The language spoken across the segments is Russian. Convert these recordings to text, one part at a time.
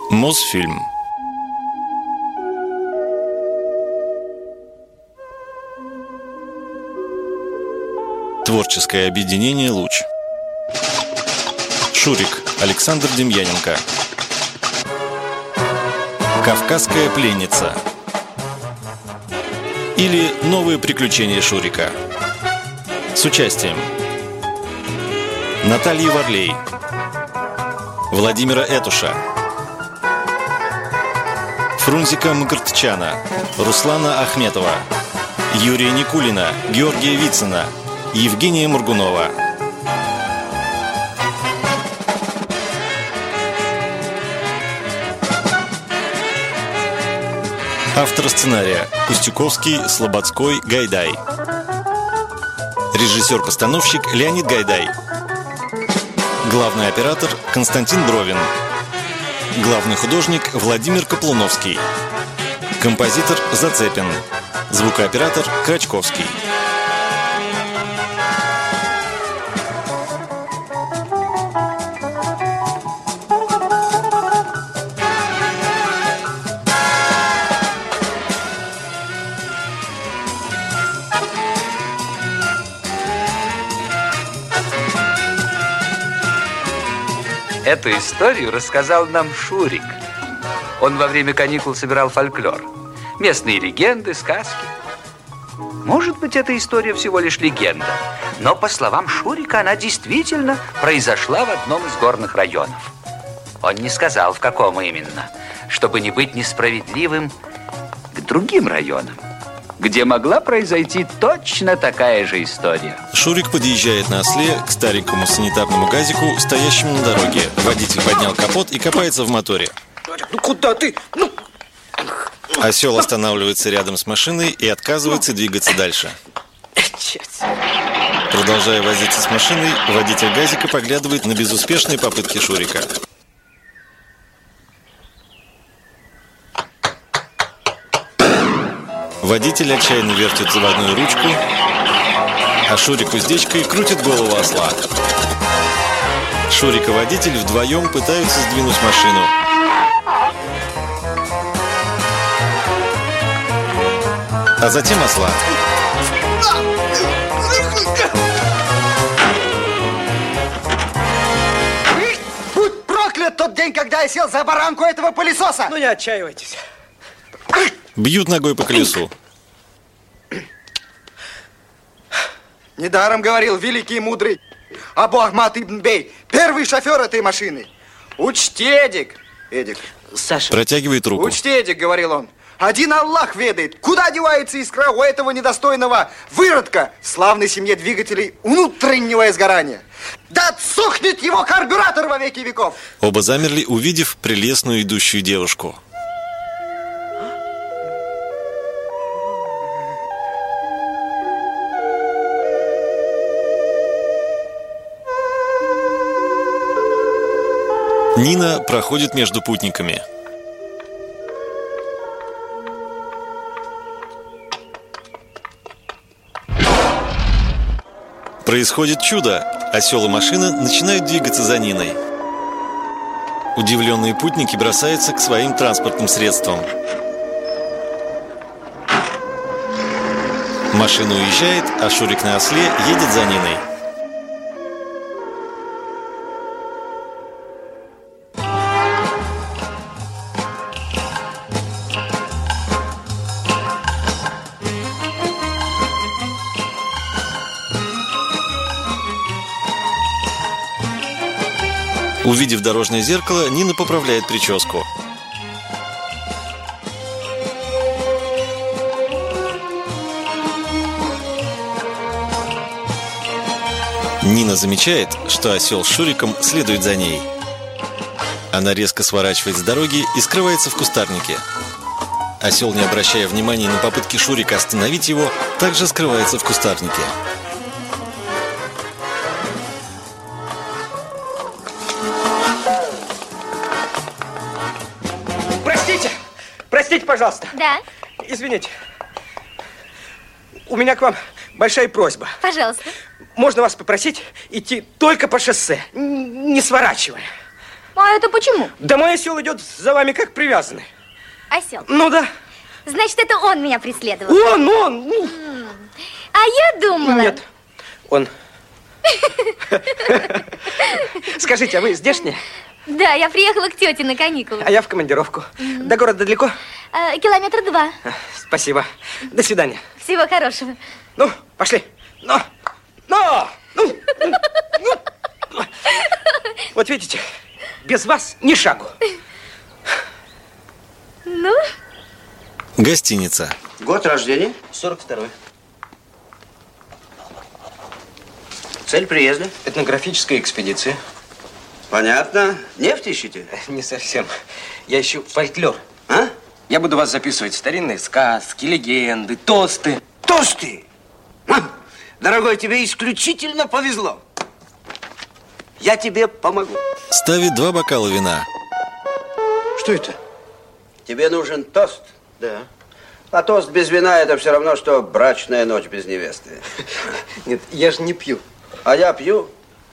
Мосфильм. Творческое объединение «Луч». Шурик Александр Демьяненко. Кавказская пленница. Или новые приключения Шурика. С участием Натальи Варлей, Владимира Этуша, Фрунзика Мкртчана, Руслана Ахметова, Юрия Никулина, Георгия Вицина, Евгения Моргунова. Автор сценария Устюковский, Слободской, Гайдай. Режиссер-постановщик Леонид Гайдай. Главный оператор Константин Бровин. Главный художник Владимир Каплуновский. Композитор Зацепин. Звукооператор Крачковский. Эту историю рассказал нам Шурик. Он во время каникул собирал фольклор. Местные легенды, сказки. Может быть, эта история всего лишь легенда, но, по словам Шурика, она действительно произошла в одном из горных районов. Он не сказал, в каком именно, чтобы не быть несправедливым к другим районам, где могла произойти точно такая же история. Шурик подъезжает на осле к старенькому санитарному газику, стоящему на дороге. Водитель поднял капот и копается в моторе. Ну куда ты? Ну... Осел останавливается рядом с машиной и отказывается двигаться дальше. Продолжая возиться с машиной, водитель газика поглядывает на безуспешные попытки Шурика. Водитель отчаянно вертит заводную ручку, а Шурик уздечкой крутит голову осла. Шурик и водитель вдвоем пытаются сдвинуть машину. А затем осла. Будь проклят тот день, когда я сел за баранку этого пылесоса! Ну не отчаивайтесь. Бьют ногой по колесу. Недаром говорил великий и мудрый Абу Ахмад ибн Бей, первый шофер этой машины. Учти, Эдик. Саша. Протягивает руку. Учти, Эдик, говорил он. Один Аллах ведает, куда девается искра у этого недостойного выродка в славной семье двигателей внутреннего изгорания. Да отсохнет его карбюратор во веки веков. Оба замерли, увидев прелестную идущую девушку. Нина проходит между путниками. Происходит чудо. Осел и машина начинают двигаться за Ниной. Удивленные путники бросаются к своим транспортным средствам. Машина уезжает, а Шурик на осле едет за Ниной. Увидев дорожное зеркало, Нина поправляет прическу. Нина замечает, что осел с Шуриком следует за ней. Она резко сворачивает с дороги и скрывается в кустарнике. Осел, не обращая внимания на попытки Шурика остановить его, также скрывается в кустарнике. Простите, пожалуйста. Да. Извините. У меня к вам большая просьба. Пожалуйста. Можно вас попросить идти только по шоссе, не сворачивая? А это почему? Да мой осел идет за вами как привязанный. Осел. Ну да. Значит, это он меня преследовал. Он. А я думала... Нет, он. Скажите, а вы здешняя? Да, я приехала к тете на каникулы. А я в командировку. До города далеко? Километра 2. Спасибо. До свидания. Всего хорошего. Ну, пошли. Ну. Вот видите, без вас ни шагу. Ну? Гостиница. Год рождения? 42-й. Цель приезда? Этнографическая экспедиция. Понятно. Нефть ищете? Не совсем. Я ищу фольклор. А? Я буду вас записывать старинные сказки, легенды, тосты. Тосты! Дорогой, тебе исключительно повезло. Я тебе помогу. Ставит 2 бокала вина. Что это? Тебе нужен тост? Да. А тост без вина – это все равно, что брачная ночь без невесты. Нет, я же не пью. А я пью.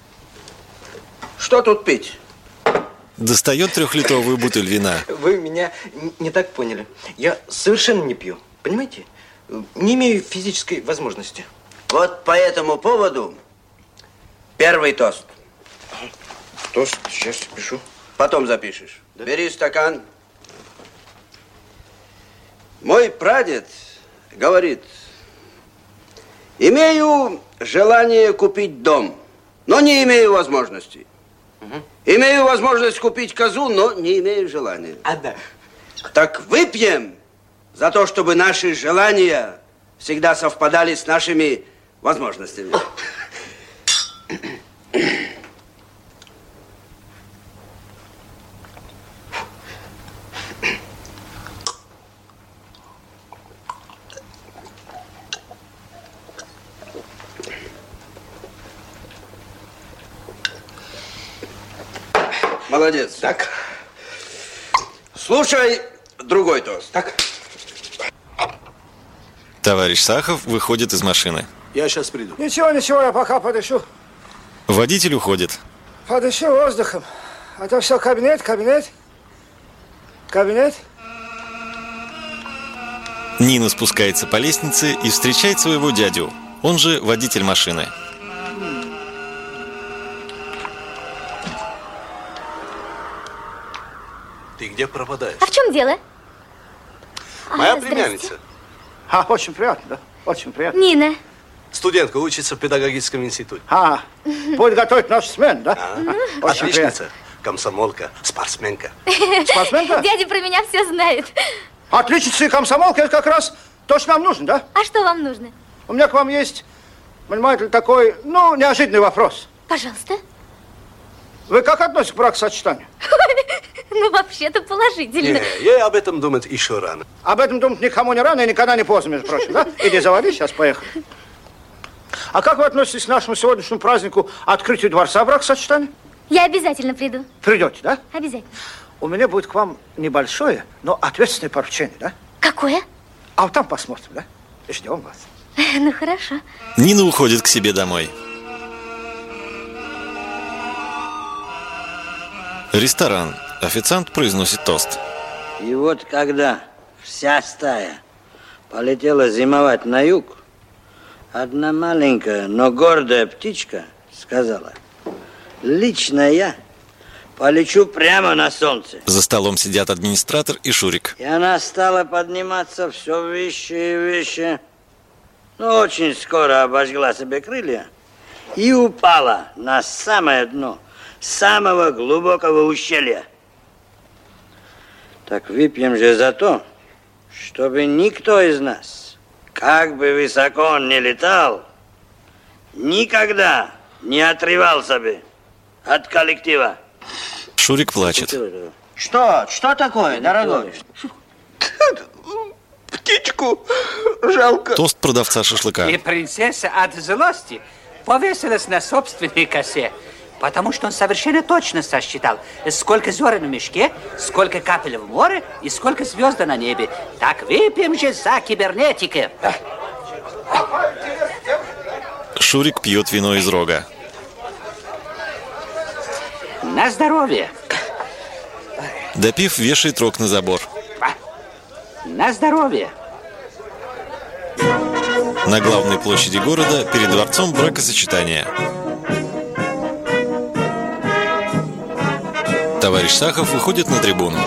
Что тут пить? Достает 3-литровую бутыль вина. Вы меня не так поняли. Я совершенно не пью. Понимаете? Не имею физической возможности. Вот по этому поводу первый тост. Тост, сейчас пишу. Потом запишешь. Да? Бери стакан. Мой прадед говорит: имею желание купить дом, но не имею возможности. Имею возможность купить козу, но не имею желания. Да. Так выпьем за то, чтобы наши желания всегда совпадали с нашими возможностями. Молодец. Так. Слушай другой тост. Так. Товарищ Сахов выходит из машины. Я сейчас приду. Ничего, я пока подышу. Водитель уходит. Подышу воздухом. А то все кабинет. Нина спускается по лестнице и встречает своего дядю. Он же водитель машины. Ты где пропадаешь? А в чем дело? Моя Здрасте. племянница. Очень приятно, да? Очень приятно. Нина. Студентка, учится в педагогическом институте. Будет готовить нашу смену, да? Очень Отличница, комсомолка, спортсменка. Спортсменка? Дядя про меня все знает. Отличница и комсомолка, это как раз то, что нам нужно, да? А что вам нужно? У меня к вам есть, понимаете, такой, неожиданный вопрос. Пожалуйста. Вы как относитесь к бракосочетанию? Ну, вообще-то положительно. Не, ей об этом думать еще рано. Об этом думать никому не рано и никогда не поздно, между прочим, да? Иди заводи, сейчас поехали. А как вы относитесь к нашему сегодняшнему празднику открытию дворца бракосочетания? Я обязательно приду. Придете, да? Обязательно. У меня будет к вам небольшое, но ответственное поручение, да? Какое? А вот там посмотрим, да? Ждем вас. Ну, хорошо. Нина уходит к себе домой. Ресторан. Официант произносит тост. И вот когда вся стая полетела зимовать на юг, одна маленькая, но гордая птичка сказала: лично я полечу прямо на солнце. За столом сидят администратор и Шурик. И она стала подниматься все выше и выше. Но очень скоро обожгла себе крылья и упала на самое дно самого глубокого ущелья. Так выпьем же за то, чтобы никто из нас, как бы высоко он ни летал, никогда не отрывался бы от коллектива. Шурик плачет. Что такое, дорогой? Птичку жалко. Тост продавца шашлыка. И принцесса от злости повесилась на собственной косе, потому что он совершенно точно сосчитал, сколько зерен в мешке, сколько капель в море и сколько звезд на небе. Так выпьем же за кибернетика. Шурик пьет вино из рога. На здоровье. Допив, вешает рог на забор. На здоровье. На главной площади города перед дворцом бракосочетания. Товарищ Сахов выходит на трибуну.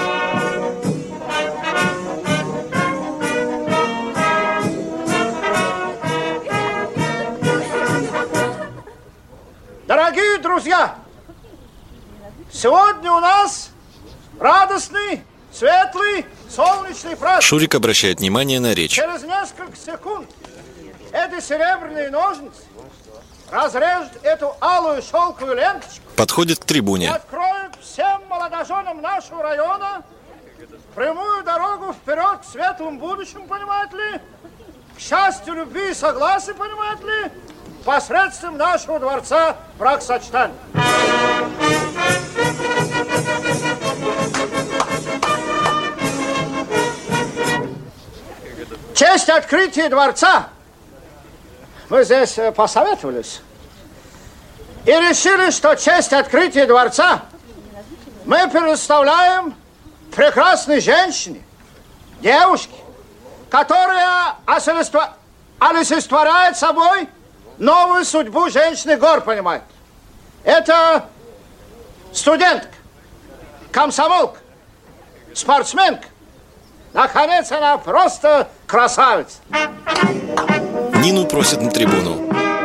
Дорогие друзья, сегодня у нас радостный, светлый, солнечный праздник. Шурик обращает внимание на речь. Через несколько секунд эти серебряные ножницы разрежут эту алую шелковую ленточку. Подходит к И трибуне. откроют всем молодоженам нашего района прямую дорогу вперед к светлому будущему, понимаете ли, к счастью, любви и согласию, понимаете ли, посредством нашего дворца бракосочетания. В честь открытия дворца мы здесь посоветовались и решили, что честь открытия дворца мы предоставляем прекрасной женщине, девушке, которая олицетворяет собой новую судьбу женщины гор, понимаете. Это студентка, комсомолка, спортсменка. Наконец, она просто красавица. Нину просят на трибуну.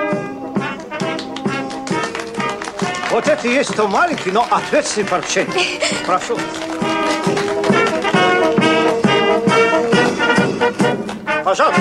Вот это и есть то маленький, но ответственный поручение. Прошу. Пожалуйста.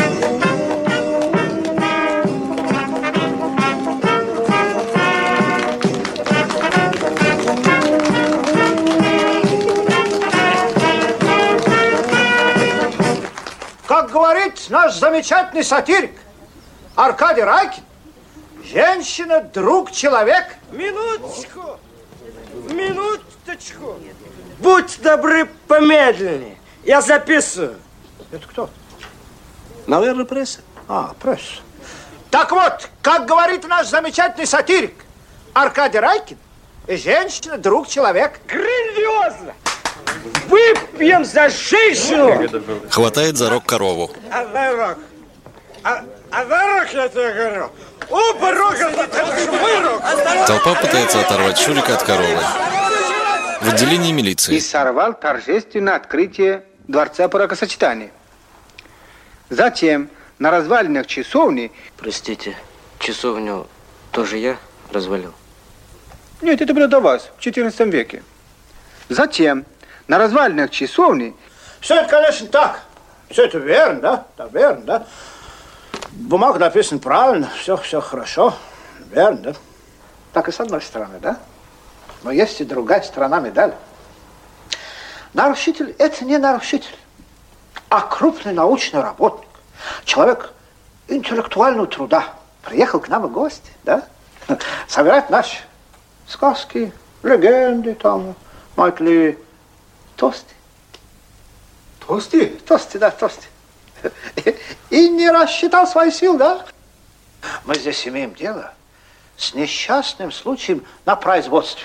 Как говорит наш замечательный сатирик Аркадий Райкин, женщина – друг человека. Минуточку! Минуточку! Будь добры, помедленнее. Я записываю. Это кто? Наверное, пресса. А, пресса. Так вот, как говорит наш замечательный сатирик Аркадий Райкин, женщина – друг человека. Грандиозно! Выпьем за женщину! Хватает за рог корову. А за рог? А за рог, я тебе говорю. Оба рога, мой рог! Толпа пытается оторвать Шурика от коровы. В отделении милиции. И сорвал торжественное открытие дворца бракосочетания. Затем на развалинах часовни... Простите, часовню тоже я развалил? Нет, это было до вас, в XIV веке. Затем на развалинах часовни... Все это, конечно, так. Все это верно, да? Так, верно, да? Бумага написана правильно, все хорошо. Верно, да? Так и с одной стороны, да? Но есть и другая сторона медали. Нарушитель – это не нарушитель, а крупный научный работник. Человек интеллектуального труда. Приехал к нам в гости, да? Собирать наши сказки, легенды, там, знаете ли, тосты. Тосты? Тосты, да, тосты. И не рассчитал свои силы, да? Мы здесь имеем дело с несчастным случаем на производстве.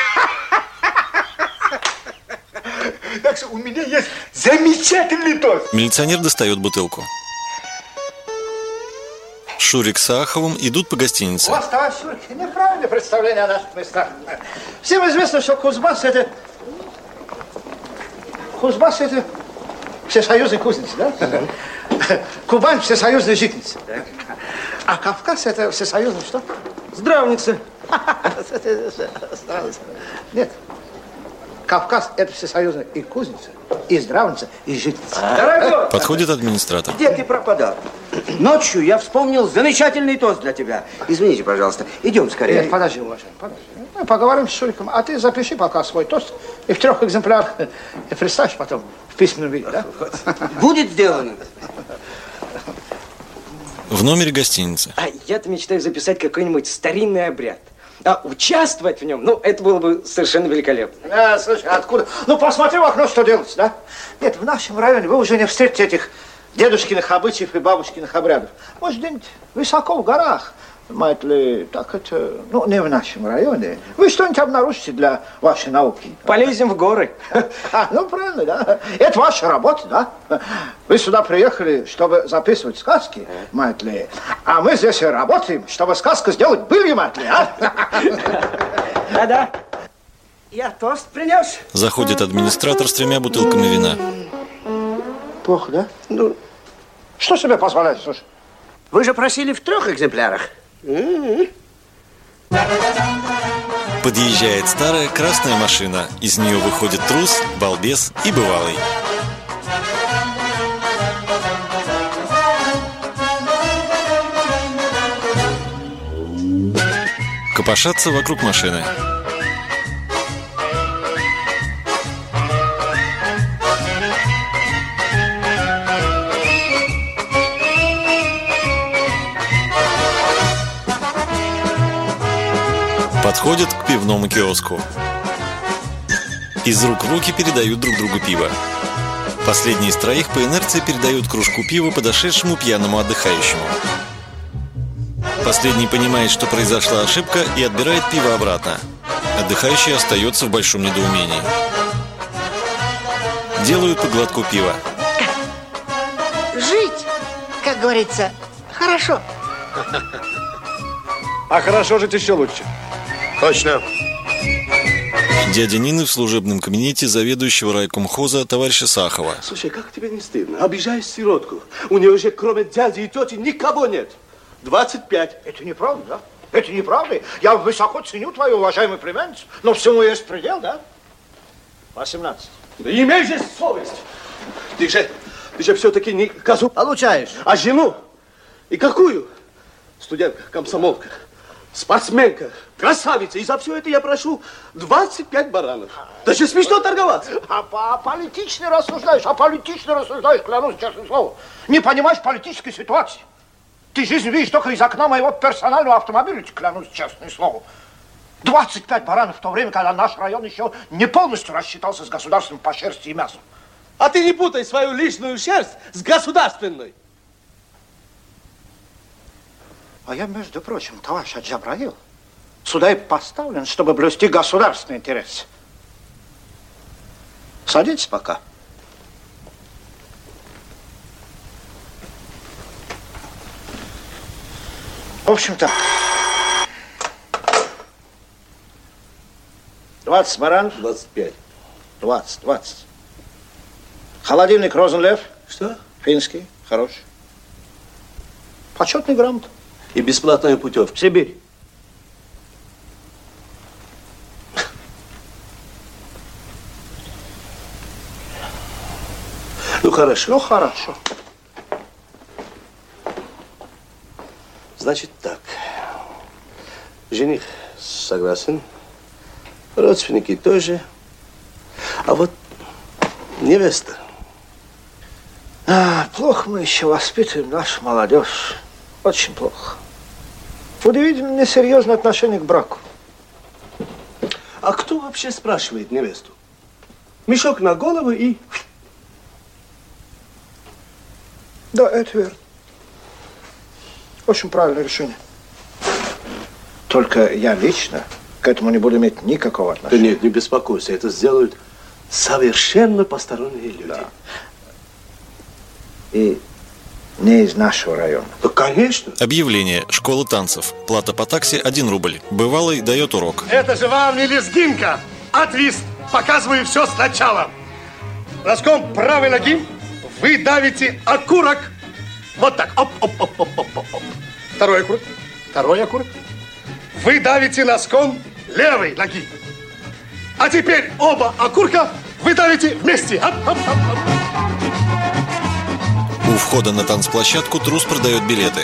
Так что у меня есть замечательный тост. Милиционер достает бутылку. Шурик с Саховым идут по гостинице. У вас, товарищ Шурик, неправильное представление о наших местах. Всем известно, что Кузбасс это всесоюзный кузница, да? Кубань всесоюзная житница. А Кавказ это всесоюзный что? Здравница. Нет. Кавказ это всесоюзная и кузница, и здравница, и житница. Дорогой! Подходит администратор. Где ты пропадал? Ночью я вспомнил замечательный тост для тебя. Извините, пожалуйста. Идем скорее. Нет, подожди, уважаемый, подожди. Мы поговорим с Шуриком, а ты запиши пока свой тост и в 3 экземплярах и представь потом в письменном виде, да? Будет сделано. В номере гостиницы. А я-то мечтаю записать какой-нибудь старинный обряд. А участвовать в нем, ну, это было бы совершенно великолепно. Слушай, откуда? Ну, посмотри в окно, что делать, да? Нет, в нашем районе вы уже не встретите этих дедушкиных обычаев и бабушкиных обрядов. Может, где-нибудь высоко в горах, Мать ли, так это, ну, не в нашем районе. Вы что-нибудь обнаружите для вашей науки? Полезем в горы. Ну, правильно, да. Это ваша работа, да. Вы сюда приехали, чтобы записывать сказки, мать ли. А мы здесь работаем, чтобы сказку сделать былью, мать ли, а? Да-да. Я тост принес. Заходит администратор с 3 бутылками вина. Плохо, да? Ну, что себе позволяете, слушай? Вы же просили в 3 экземплярах. Подъезжает старая красная машина. Из нее выходит трус, балбес и бывалый. Копошатся вокруг машины. Подходят к пивному киоску. Из рук в руки передают друг другу пиво. Последний из 3 по инерции передают кружку пива подошедшему пьяному отдыхающему. Последний понимает, что произошла ошибка, и отбирает пиво обратно. Отдыхающий остается в большом недоумении. Делают по глотку пива. Жить, как говорится, хорошо. А хорошо жить еще лучше. Точно. Дядя Нины в служебном кабинете заведующего райкомхоза товарища Сахова. Слушай, как тебе не стыдно? Обижаешь сиротку. У нее же кроме дяди и тети никого нет. 25. Это неправда, да? Это неправда. Я высоко ценю твою, уважаемую племянницу, но всему есть предел, да? 18. Да имей же совесть. Ты же все-таки не козу получаешь, а жену. И какую? Студентка, комсомолка, спортсменка, красавица. И за все это я прошу 25 баранов. Даже смешно торговаться. Политично рассуждаешь, клянусь честным словом. Не понимаешь политической ситуации. Ты жизнь видишь только из окна моего персонального автомобиля, клянусь честным словом. 25 баранов в то время, когда наш район еще не полностью рассчитался с государством по шерсти и мясу. А ты не путай свою личную шерсть с государственной. А я, между прочим, товарищ Аджабраил, сюда и поставлен, чтобы блюсти государственный интерес. Садитесь пока. В общем-то, 20 баранов. 25. 20. Холодильник Розенлев. Что? Финский, хороший. Почетный грамота. И бесплатная путевка. В Сибирь. Ну, хорошо. Ну, хорошо. Значит так. Жених согласен. Родственники тоже. А вот невеста. Плохо мы еще воспитываем нашу молодежь. Очень плохо. Удивительно несерьезное отношение к браку. А кто вообще спрашивает невесту? Мешок на голову и... Да, это верно. Очень правильное решение. Только я лично к этому не буду иметь никакого отношения. Да нет, не беспокойся. Это сделают совершенно посторонние люди. Да. И не из нашего района. Да, конечно. Объявление. Школа танцев. Плата по такси 1 рубль. Бывалый дает урок. Это же вам не лезгинка, а твист. Показываю все сначала. Носком правой ноги вы давите окурок. Вот так. Оп. Второй окурок. Вы давите носком левой ноги. А теперь оба окурка вы давите вместе. Оп. У входа на танцплощадку трус продает билеты.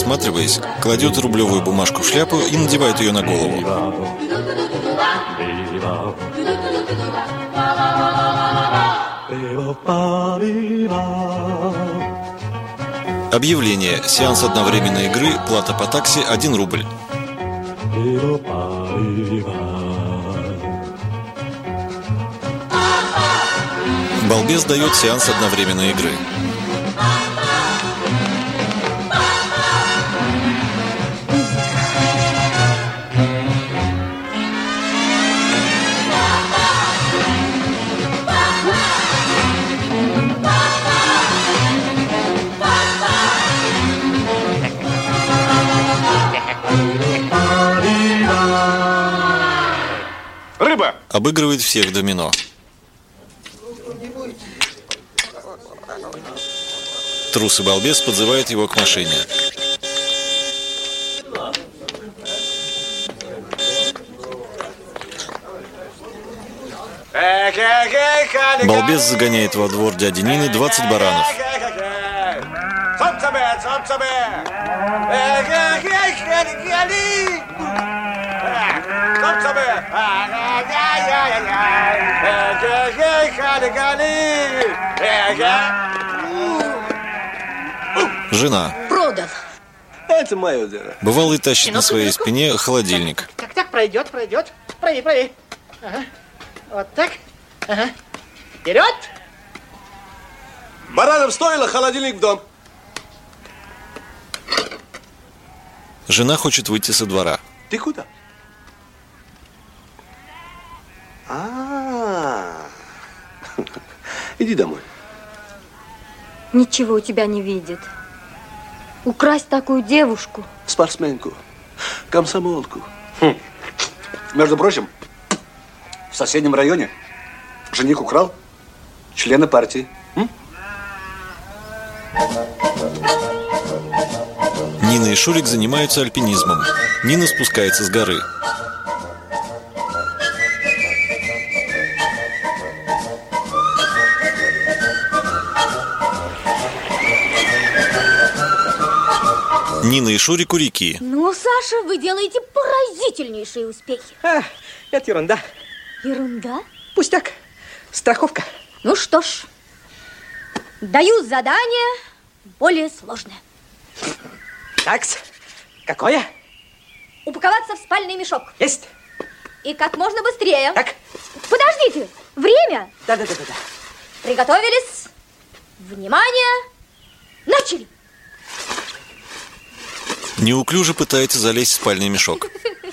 осматриваясь, кладет рублевую бумажку в шляпу и надевает ее на голову. Объявление. Сеанс одновременной игры. Плата по такси 1 рубль. Балбес дает сеанс одновременной игры. Рыба! Обыгрывает всех в домино. Трус и балбес подзывают его к машине. Балбес загоняет во двор дяди Нины 20 баранов. Жена. Продал. Это мое дело. Бывалый тащит на своей спине холодильник. Так, пройдет. Прави. Ага. Вот так. Ага. Вперед! Баранов стоило, холодильник в дом. Жена хочет выйти со двора. Ты куда? Иди домой. Ничего у тебя не видит. Украсть такую девушку. Спортсменку, комсомолку. Между прочим, в соседнем районе жених украл члена партии. Нина и Шурик занимаются альпинизмом. Нина спускается с горы. Нина и Шурик у реки. Ну, Саша, вы делаете поразительнейшие успехи. Это ерунда. Ерунда? Пустяк. Страховка. Ну что ж, даю задание более сложное. Такс. Какое? Упаковаться в спальный мешок. Есть. И как можно быстрее. Так. Подождите, время. Да. Приготовились. Внимание. Начали. Неуклюже пытается залезть в спальный мешок.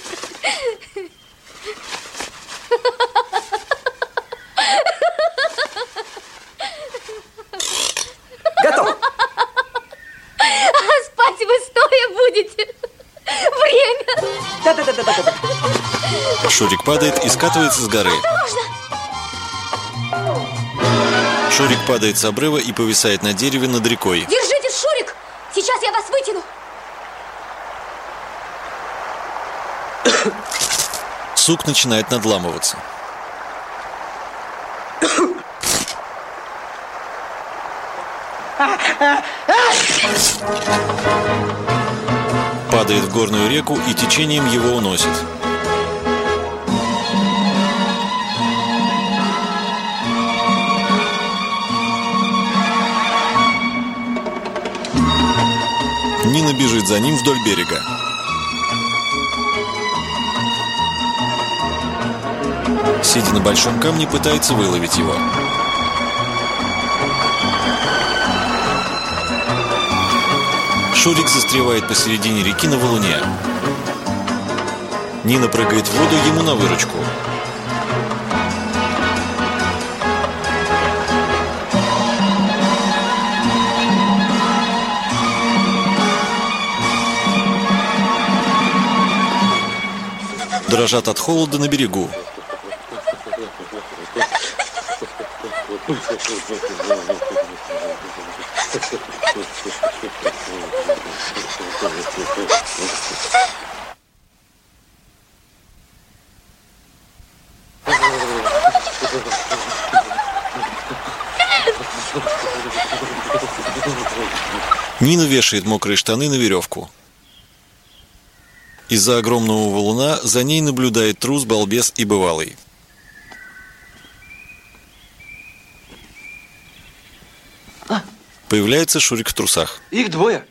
Готов. А спать вы стоя будете. Время. Да. Шурик падает и скатывается с горы. Шурик падает с обрыва и повисает на дереве над рекой. Держитесь, Шурик. Сейчас я вас вытяну. Сук начинает надламываться. Падает в горную реку и течением его уносит. Нина бежит за ним вдоль берега. Сидя на большом камне, пытается выловить его. Шурик застревает посередине реки на валуне. Нина прыгает в воду ему на выручку. Дрожат от холода на берегу. Нина вешает мокрые штаны на веревку. Из-за огромного валуна за ней наблюдает трус, балбес и бывалый. Появляется Шурик в трусах. Их двое.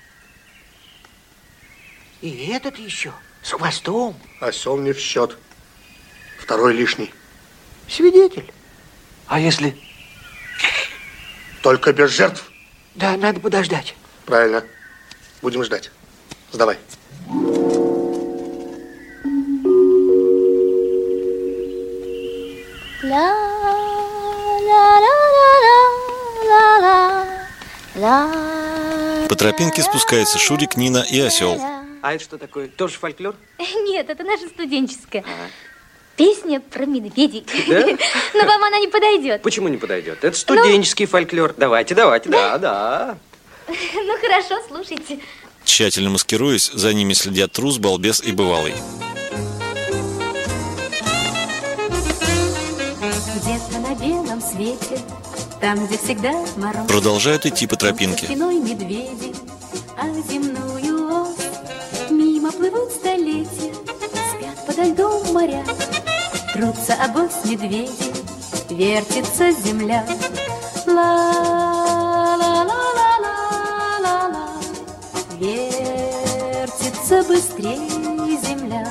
И этот еще с хвостом. Осел не в счет. Второй лишний. Свидетель. А если? Только без жертв. Да, надо подождать. Правильно. Будем ждать. Сдавай. По тропинке спускается Шурик, Нина и осел. А это что такое? Тоже фольклор? Нет, это наша студенческая. Песня про медведей. Да? Но вам она не подойдет. Почему не подойдет? Это студенческий фольклор. Давайте, да. Ну хорошо, слушайте. Тщательно маскируясь, за ними следят трус, балбес и бывалый. Где-то на белом свете, там, где всегда мороз, Продолжают идти по тропинке. спиной медведи, а земную ось мимо плывут столетия, спят подо льдом моря, трутся обось медведи, вертится земля. Ла-ла-ла-ла-ла-ла, вертится быстрее земля.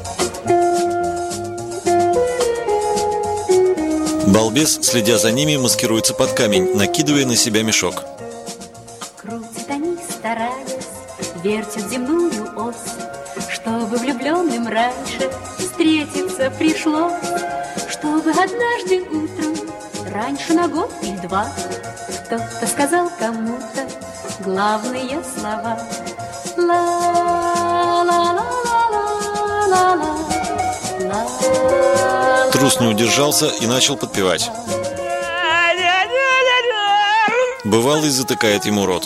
Балбес, следя за ними, маскируется под камень, накидывая на себя мешок. Крутят они, стараясь, вертят земную ось, чтобы влюбленным раньше встретиться пришлось, чтобы однажды утром, раньше на год или два, кто-то сказал кому-то главные слова. Ла-ла-ла-ла-ла-ла-ла. Трус не удержался и начал подпевать. Бывалый затыкает ему рот.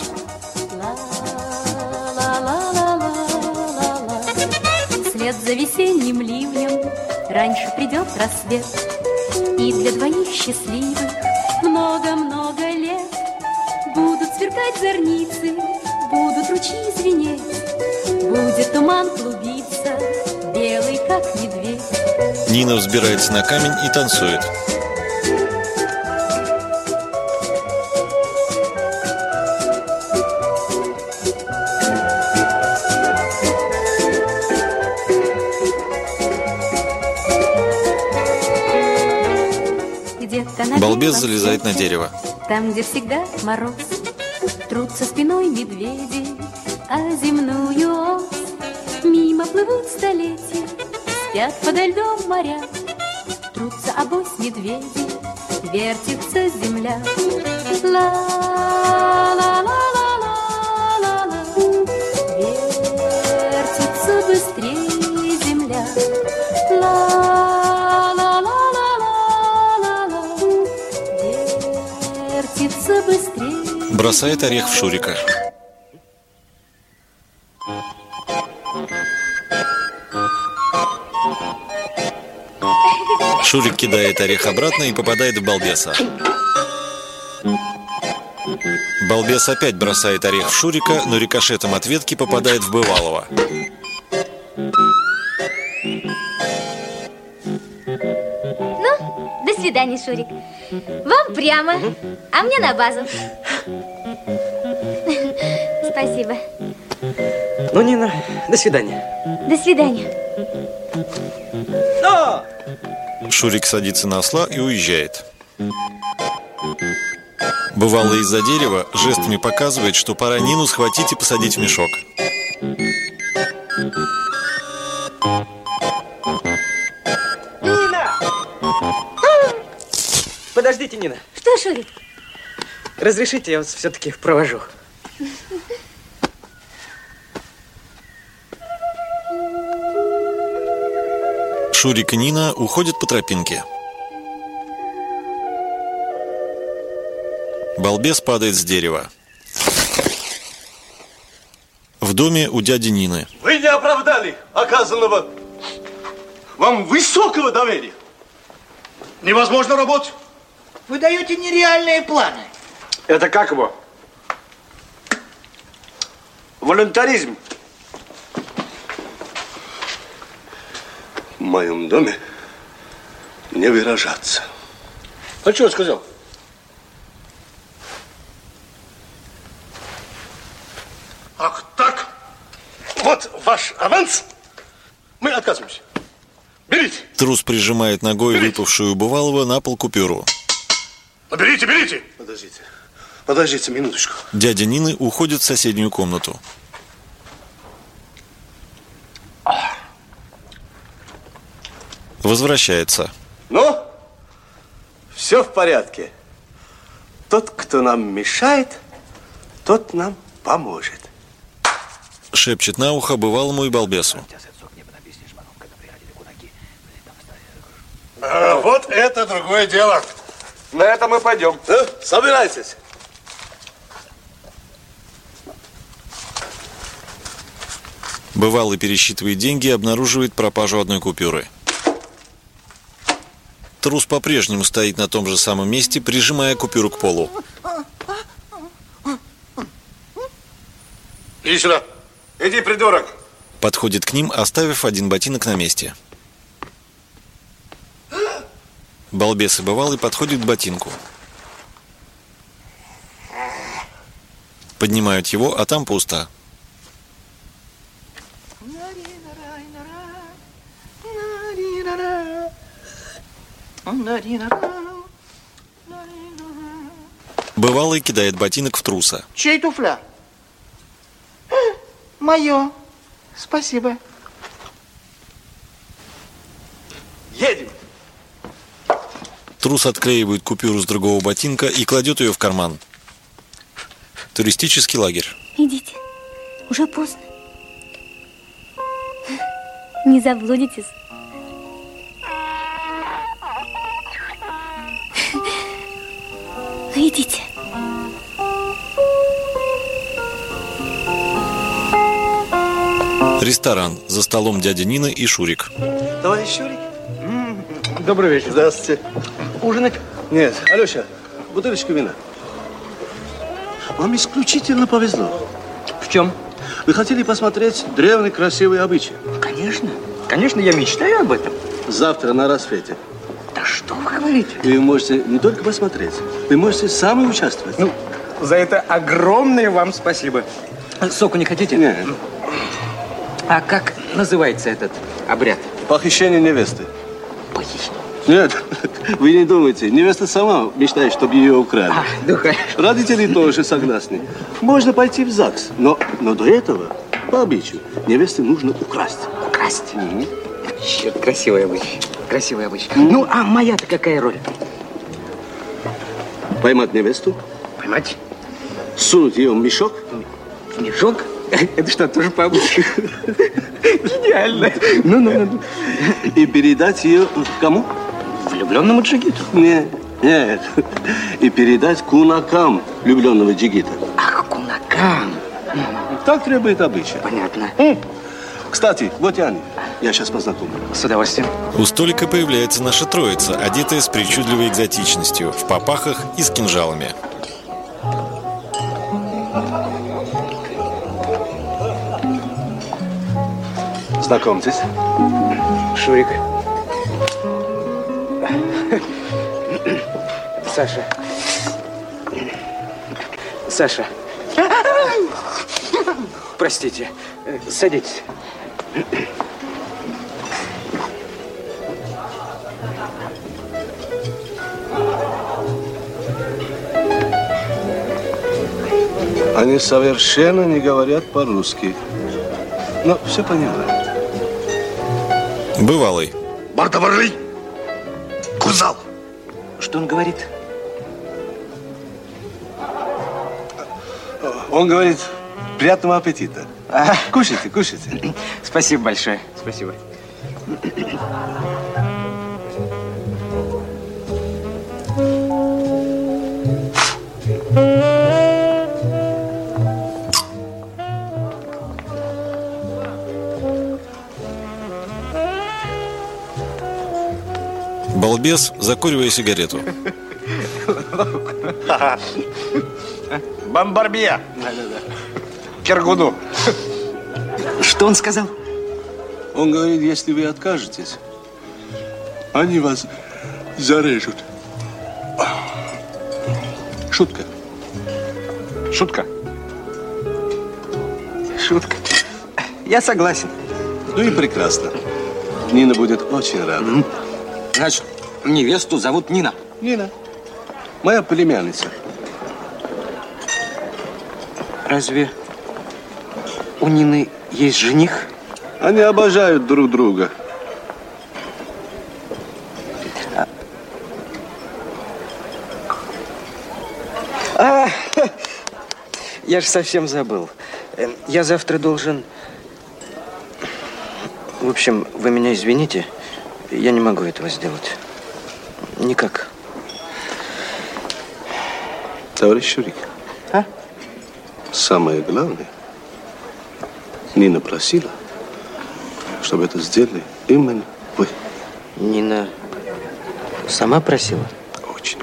Вслед за весенним ливнем раньше придет рассвет, и для двоих счастливых много-много лет будут сверкать зорницы, будут ручьи звенеть, будет туман клубиться, белый как медведь. Нина взбирается на камень и танцует. Балбес залезает на дерево. Там, где всегда мороз, трутся спиной медведи, а земную ось мимо плывут столетия, спят подо льдом моря, трутся обось медведи, вертится земля. Ла-ла-ла-ла-ла-ла, вертится быстрее земля. Ла-ла-ла-ла-ла-ла, вертится быстрее. Бросает орех в Шурика. Шурик кидает орех обратно и попадает в балбеса. Балбес опять бросает орех в Шурика, но рикошетом от ветки попадает в бывалого. Ну, до свидания, Шурик. Вам прямо, а мне на базу. Спасибо. Ну, Нина, до свидания. До свидания. Но! Шурик садится на осла и уезжает. Бывалый из-за дерева жестами показывает, что пора Нину схватить и посадить в мешок. Нина! Подождите, Нина. Что, Шурик? Разрешите, я вас все-таки провожу. Шурик и Нина уходят по тропинке. Балбес падает с дерева. В доме у дяди Нины. Вы не оправдали оказанного вам высокого доверия. Невозможно работать. Вы даете нереальные планы. Это как его? волюнтаризм. В моем доме не выражаться. А что я сказал? Ах так, вот ваш аванс. Мы отказываемся. Берите. Трус прижимает ногой выпавшую у Бывалова на пол купюру. Берите, берите. Подождите минуточку. Дядя Нины уходит в соседнюю комнату. Возвращается. Ну, все в порядке. Тот, кто нам мешает, тот нам поможет. Шепчет на ухо Бывалому и Балбесу. Вот это другое дело. На это мы пойдем. Собирайтесь. Бывалый пересчитывает деньги и обнаруживает пропажу одной купюры. Трус по-прежнему стоит на том же самом месте, прижимая купюру к полу. Иди сюда. Иди, придурок. Подходит к ним, оставив один ботинок на месте. Балбес и Бывалый подходят к ботинку. Поднимают его, а там пусто. Бывалый кидает ботинок в труса. Чей туфля? Мое. Спасибо. Едем. Трус отклеивает купюру с другого ботинка и кладет ее в карман. Туристический лагерь. Идите. Уже поздно. Не заблудитесь. Идите. Ресторан. За столом дядя Нина и Шурик. Товарищ Шурик. Добрый вечер. Здравствуйте. Ужинать? Нет, Алеша, бутылочку вина. Вам исключительно повезло. В чем? Вы хотели посмотреть древний красивый обычай? Конечно. Конечно, я мечтаю об этом. Завтра на рассвете. Да что вы говорите? Вы можете не только посмотреть, вы можете сами участвовать. Ну, за это огромное вам спасибо. Соку не хотите? Нет. А как называется этот обряд? Похищение невесты. Похищение? Нет, вы не думайте. Невеста сама мечтает, чтобы ее украли. Родители тоже согласны. Можно пойти в ЗАГС, но до этого, по обычаю, невесты нужно украсть. Украсть? Черт, красивый обычай. Красивый обычай. Ну, а моя-то какая роль? Поймать невесту. Поймать? Сунуть ее в мешок. В мешок? Это что, тоже по обычаю? Идеально. Ну. И передать ее кому? Влюбленному джигиту. Нет. И передать кунакам влюбленного джигита. Ах, кунакам. Так требует обычай. Понятно. Кстати, вот и они. Я сейчас познакомлю. С удовольствием. У столика появляется наша троица, одетая с причудливой экзотичностью, в попахах и с кинжалами. Знакомьтесь. Шурик. Саша. Простите. Садитесь. Они совершенно не говорят по-русски. Но все понимают. Бывалый. Бардоварый. Кузал. Что он говорит? Он говорит, приятного аппетита. Кушайте. Спасибо большое. Спасибо. Балбес, закуривая сигарету. Бомбарбия. Киргуду. Что он сказал? Он говорит, если вы откажетесь, они вас зарежут. Шутка. Шутка. Шутка. Я согласен. Ну и прекрасно. Нина будет очень рада. Значит, невесту зовут Нина. Нина. Моя племянница. Разве у Нины есть жених? Они обожают друг друга. Я же совсем забыл. Я завтра должен... В общем, вы меня извините, я не могу этого сделать. Никак. Товарищ Шурик. А? Самое главное, Нина просила, чтобы это сделали именно вы. Нина сама просила? Очень.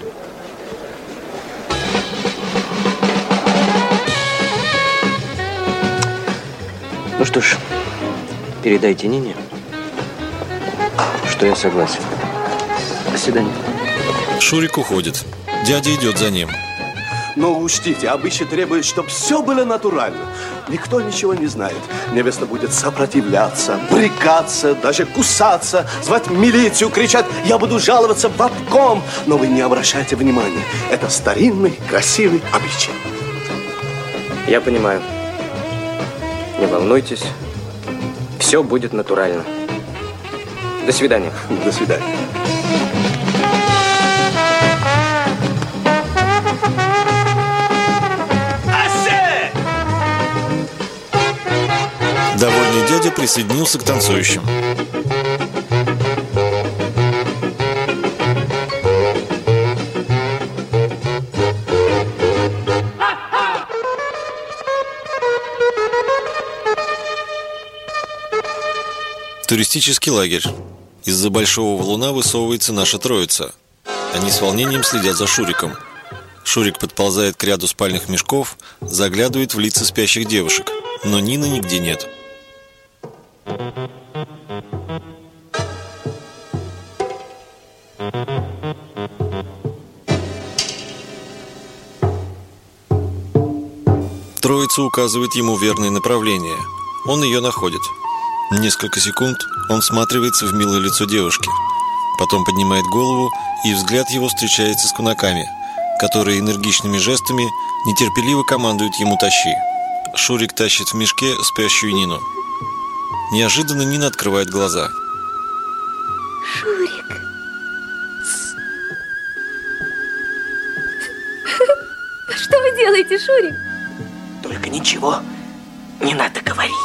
Ну что ж, передайте Нине, что я согласен. До свидания. Шурик уходит. Дядя идет за ним. Но учтите, обычай требует, чтобы все было натурально. Никто ничего не знает. Невеста будет сопротивляться, брыкаться, даже кусаться, звать милицию, кричать: я буду жаловаться в обком. Но вы не обращайте внимания. Это старинный, красивый обычай. Я понимаю. Не волнуйтесь. Все будет натурально. До свидания. До свидания. Довольный дядя присоединился к танцующим. Туристический лагерь. Из-за большого валуна высовывается наша троица. Они с волнением следят за Шуриком. Шурик подползает к ряду спальных мешков, заглядывает в лица спящих девушек, но Нины нигде нет. Троица указывает ему верное направление. Он ее находит. Несколько секунд он всматривается в милое лицо девушки. Потом поднимает голову, и взгляд его встречается с кунаками, которые энергичными жестами нетерпеливо командуют ему «тащи». Шурик тащит в мешке спящую Нину. Неожиданно Нина открывает глаза. Шурик. Что вы делаете, Шурик? Только ничего не надо говорить.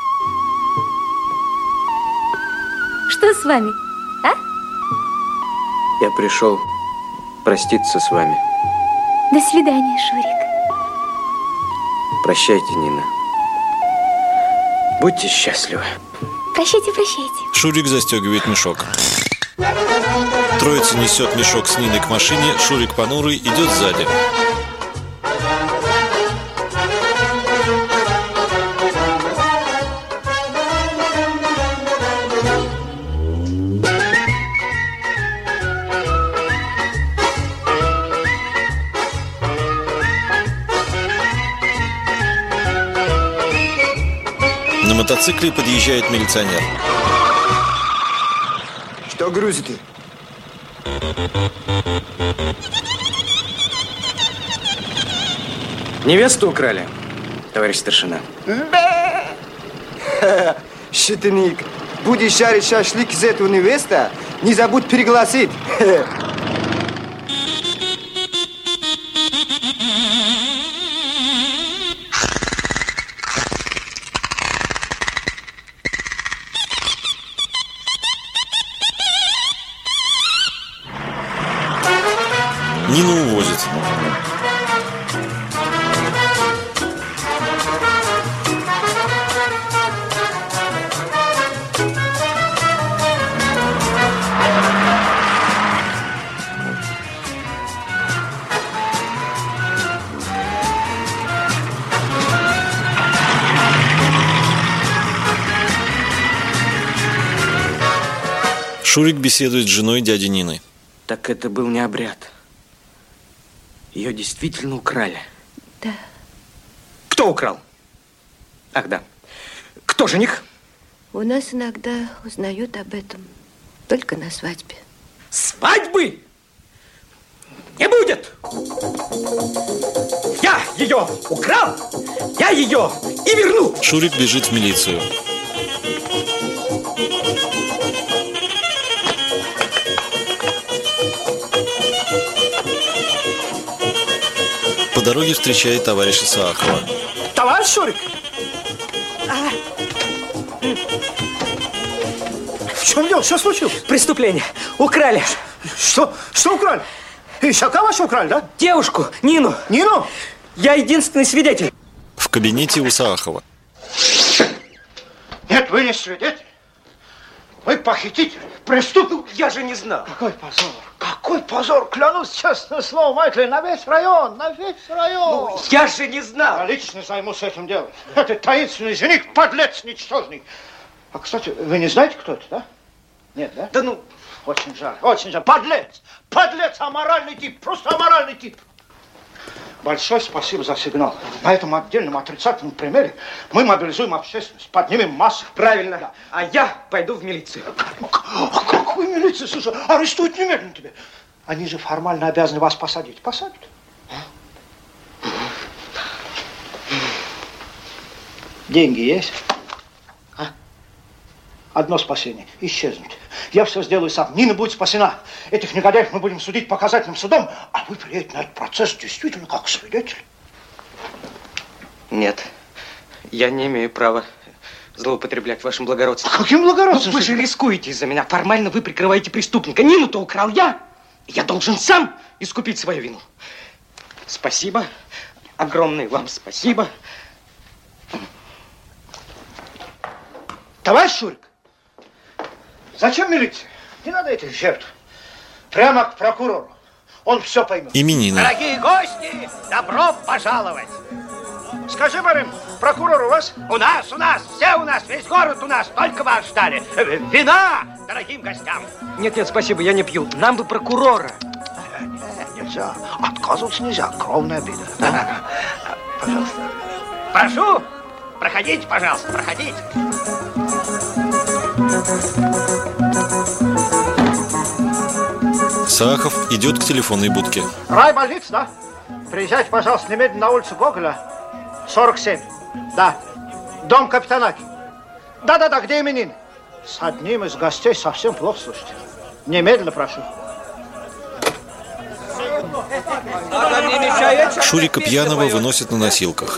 Что с вами, а? Я пришел проститься с вами. До свидания, Шурик. Прощайте, Нина. Будьте счастливы. Прощайте, прощайте. Шурик застегивает мешок. Троица несет мешок с Ниной к машине. Шурик понурый идет сзади. На мотоцикле подъезжает милиционер. Что грузите? Невесту украли, товарищ старшина. Щитник, будешь жарить шашлык из этого невеста, не забудь пригласить. Нину увозят. Шурик беседует с женой дяди Нины. Так это был не обряд. Ее действительно украли. Да. Кто украл? Ах, да. Кто жених? У нас иногда узнают об этом только на свадьбе. Свадьбы не будет! Я ее украл, я ее и верну! Шурик бежит в милицию. По дороге встречает товарища Саахова. Товарищ Шурик! В чем дело? Что случилось? Преступление. Украли. Что украли? Ищака вашу украли, да? Девушку, Нину. Нину? Я единственный свидетель. В кабинете у Саахова. Нет, вы не свидетель. Вы похититель, преступник. Я же не знал. Какой позор. Какой позор. Клянусь, честное слово, Майкл, на весь район, на весь район. Я же не знал. Я лично займусь этим делом. Это таинственный жених, подлец ничтожный. А, кстати, вы не знаете, кто это, да? Нет, да? Да ну... Очень жаль, очень жаль. Подлец! Подлец, аморальный тип, просто аморальный тип. Большое спасибо за сигнал. На этом отдельном отрицательном примере мы мобилизуем общественность, поднимем массы. Правильно. Да. А я пойду в милицию. А какую милицию? Слушай, арестуют немедленно тебя. Они же формально обязаны вас посадить. Посадят. Деньги есть? Одно спасение – исчезнуть. Я все сделаю сам. Нина будет спасена. Этих негодяев мы будем судить показательным судом, а вы приедете на этот процесс действительно как свидетель. Нет, я не имею права злоупотреблять вашим благородством. Каким благородством? Вы же рискуете из-за меня. Формально вы прикрываете преступника. Нину-то украл я. Я должен сам искупить свою вину. Спасибо. Огромное вам спасибо. Товарищ Шурик, зачем милиция? Не надо этих жертв. Прямо к прокурору. Он все поймет. Именины. Дорогие гости, добро пожаловать. Скажи, Марин, прокурор у вас? У нас, все у нас, весь город у нас. Только вас ждали. Вина дорогим гостям. Нет, спасибо, я не пью. Нам бы прокурора. Нельзя. Отказываться нельзя. Кровная обида. Пожалуйста. Прошу. Проходите, пожалуйста, проходите. Саахов идет к телефонной будке. Райбольница, да? Приезжайте, пожалуйста, немедленно на улицу Гоголя, 47. Да. Дом Капитанаки. Да, где именины? С одним из гостей совсем плохо, слушайте. Немедленно прошу. Шурика пьяного выносят на носилках.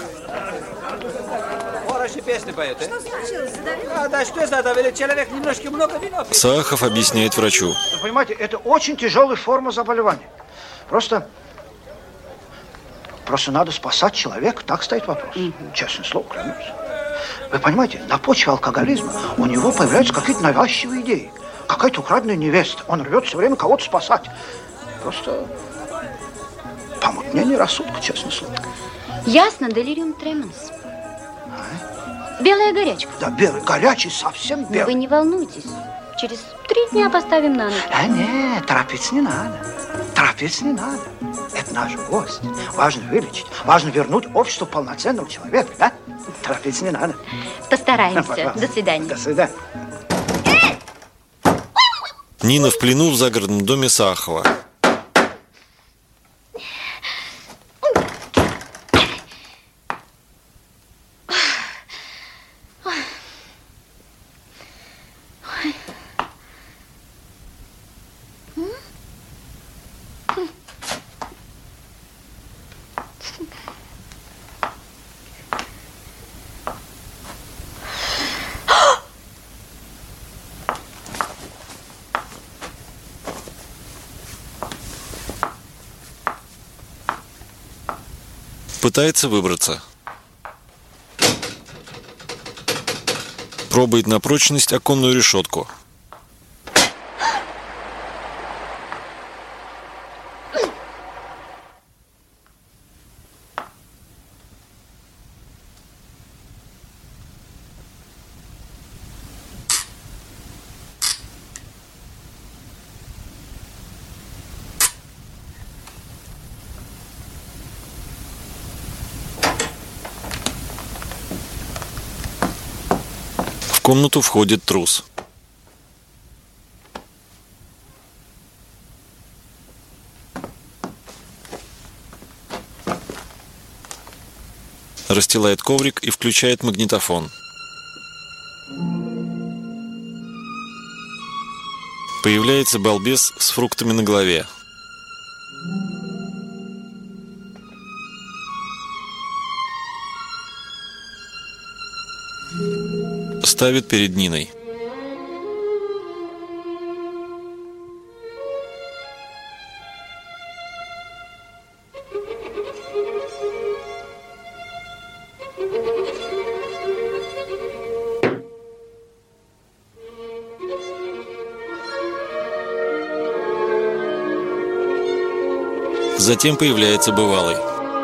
Песни поет, Что случилось? Задавили? Да что задавили? Человек немножко много вина. Саахов объясняет врачу. Вы понимаете, это очень тяжелая форма заболевания. Просто надо спасать человека, так стоит вопрос. Честное слово, клянусь. Вы понимаете, на почве алкоголизма у него появляются какие-то навязчивые идеи. Какая-то украденная невеста. Он рвет все время кого-то спасать. Просто помутнение рассудка, честное слово. Ясно, делириум тременс. Белая горячка. Да, белый, горячий, совсем белый. Но вы не волнуйтесь. Через 3 дня поставим на ноги. Нет, торопиться не надо. Торопиться не надо. Это наш гость. Важно вылечить. Важно вернуть обществу полноценного человека, да? Торопиться не надо. Постараемся. До свидания. До свидания. Нина в плену в загородном доме Саахова. Пытается выбраться. Пробует на прочность оконную решетку. комнату входит трус. Расстилает коврик и включает магнитофон. Появляется балбес с фруктами на голове. Ставит перед Ниной. Затем появляется бывалый.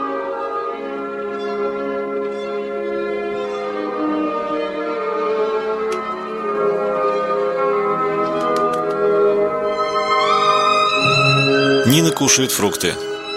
Нина кушает фрукты.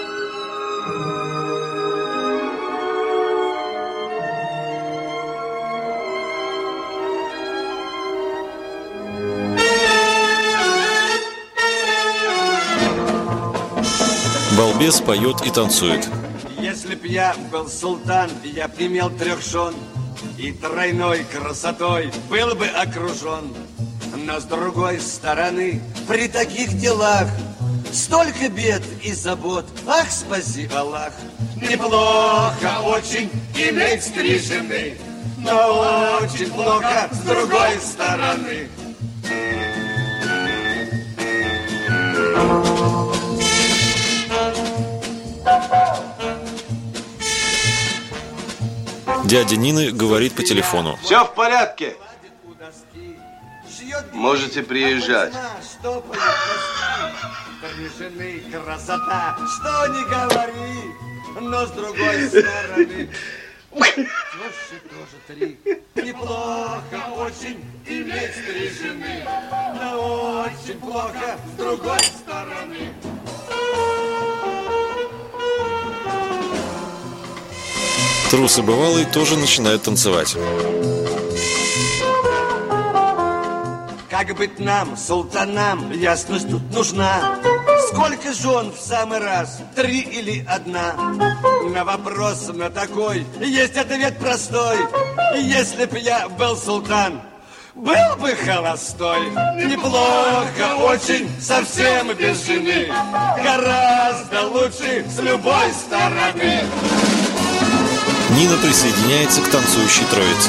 Балбес поет и танцует. Если б я был султан, я б имел 3 жен, и тройной красотой был бы окружен. Но с другой стороны, при таких делах столько бед и забот, ах, спаси Аллах. Неплохо очень иметь 3 жены, но очень плохо с другой стороны. Дядя Нины говорит по телефону. Все в порядке. Можете приезжать. 3 жены, красота, что ни говори, но с другой стороны, слушай, тоже 3. Неплохо очень иметь 3 жены, но очень плохо с другой стороны. Трус и бывалый тоже начинают танцевать. Как быть нам, султанам, ясность тут нужна. Сколько жен в самый раз, 3 или 1? На вопрос на такой есть ответ простой. Если б я был султан, был бы холостой. Неплохо очень, совсем без жены, гораздо лучше с любой стороны. Нина присоединяется к танцующей троице.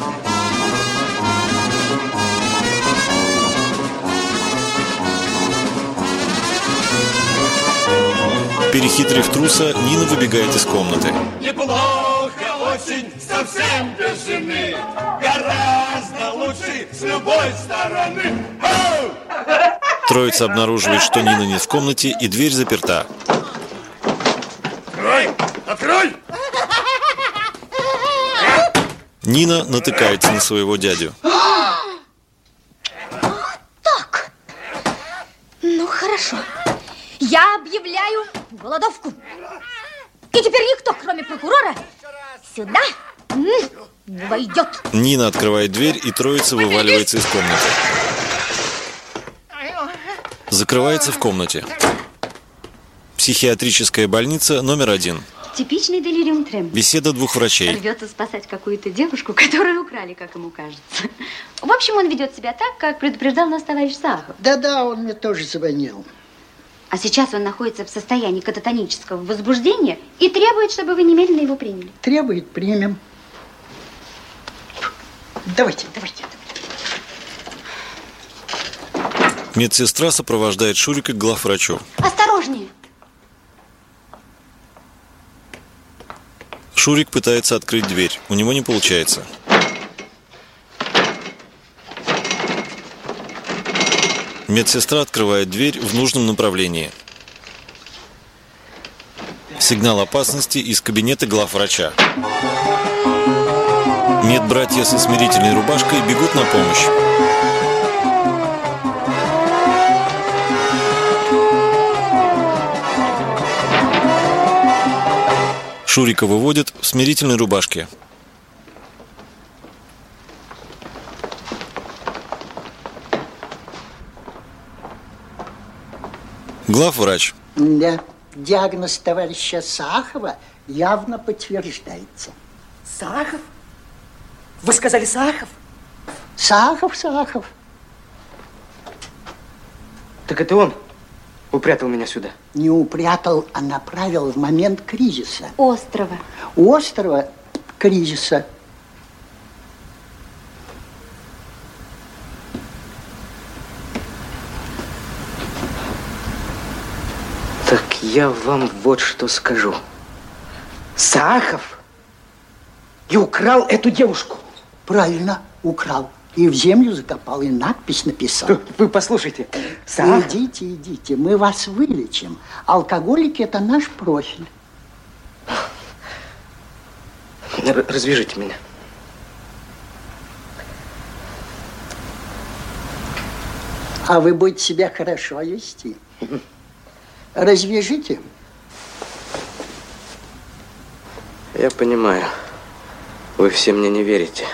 Перехитрив труса, Нина выбегает из комнаты. Неплохо очень, совсем без жены, гораздо лучше с любой стороны. Троица обнаруживает, что Нина нет в комнате, и дверь заперта. Открой! Открой! Нина натыкается на своего дядю. Так. Ну, хорошо. Я объявляю голодовку. И теперь никто, кроме прокурора, сюда не войдет. Нина открывает дверь, и троица вываливается из комнаты. Закрывается в комнате. Психиатрическая больница номер 1. Типичный делириум трем. Беседа 2 врачей. Рвется спасать какую-то девушку, которую украли, как ему кажется. В общем, он ведет себя так, как предупреждал нас товарищ Сахов. Да-да, он мне тоже звонил. А сейчас он находится в состоянии кататонического возбуждения и требует, чтобы вы немедленно его приняли. Требует, примем. Давайте. Медсестра сопровождает Шурика к главврачу. Осторожнее. Шурик пытается открыть дверь. У него не получается. Медсестра открывает дверь в нужном направлении. Сигнал опасности из кабинета главврача. Медбратья со смирительной рубашкой бегут на помощь. Шурика выводят в смирительной рубашке. Главврач. Да, диагноз товарища Саахова явно подтверждается. Саахов? Вы сказали Саахов? Саахов. Так это он упрятал меня сюда? Не упрятал, а направил в момент кризиса. Острова кризиса. Так я вам вот что скажу. Саахов и украл эту девушку. Правильно, украл. И в землю закопал, и надпись написал. Вы послушайте. Идите, мы вас вылечим. Алкоголики – это наш профиль. Развяжите меня. А вы будете себя хорошо вести. Развяжите. Я понимаю. Вы все мне не верите.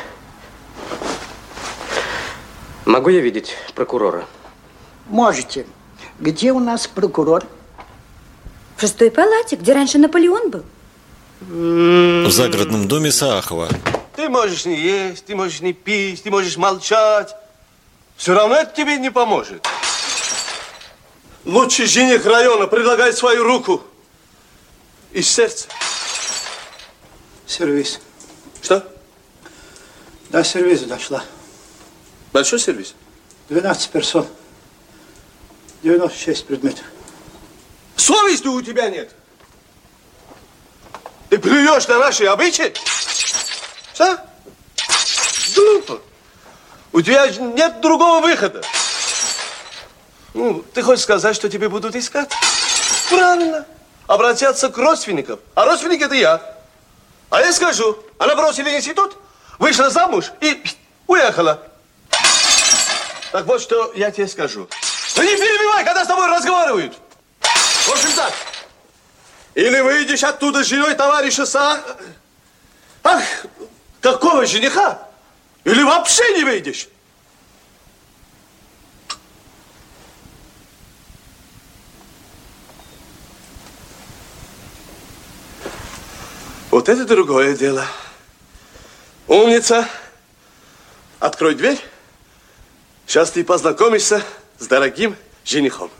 Могу я видеть прокурора? Можете. Где у нас прокурор? В 6-й палате, где раньше Наполеон был. В загородном доме Саахова. Ты можешь не есть, ты можешь не пить, ты можешь молчать. Все равно это тебе не поможет. Лучший жених района предлагает свою руку и сердце. Сервис. Что? До сервиза дошла. Большой сервис? 12 персон. 96 предметов. Совести у тебя нет? Ты плюешь на наши обычаи? Что? Глупо. У тебя нет другого выхода. Ну, ты хочешь сказать, что тебе будут искать? Правильно. Обратятся к родственникам. А родственник это я. А я скажу, она бросила институт, вышла замуж и уехала. Так вот, что я тебе скажу. Ну не перебивай, когда с тобой разговаривают. В общем так. Или выйдешь оттуда с женой товарища Ах, какого жениха? Или вообще не выйдешь? Вот это другое дело. Умница. Открой дверь. Сейчас ты познакомишься с дорогим женихом.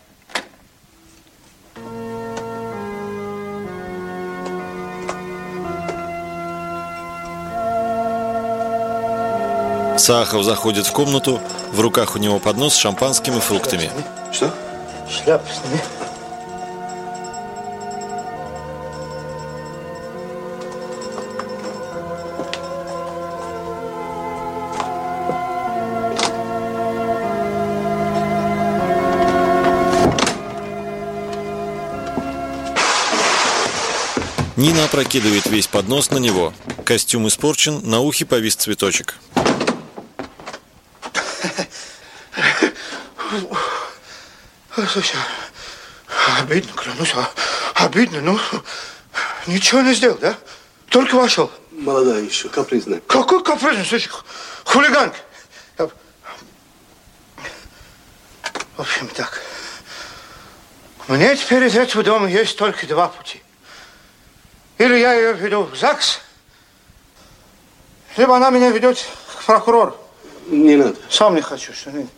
Саахов заходит в комнату, в руках у него поднос с шампанским и фруктами. Что? Шляпу сними. Нина опрокидывает весь поднос на него. Костюм испорчен, на ухе повис цветочек. Слушай, обидно, клянусь, обидно, ну, ничего не сделал, да? Только вошел. Молодая еще, капризная. Какой капризный, слушай, хулиганка. В общем, так, мне теперь из этого дома есть только два пути. Или я ее веду в ЗАГС, либо она меня ведет к прокурору. Не надо. Сам не хочу, что ли.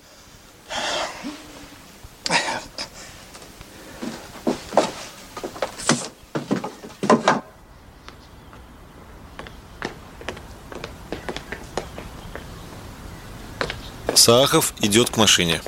Саахов идет к машине.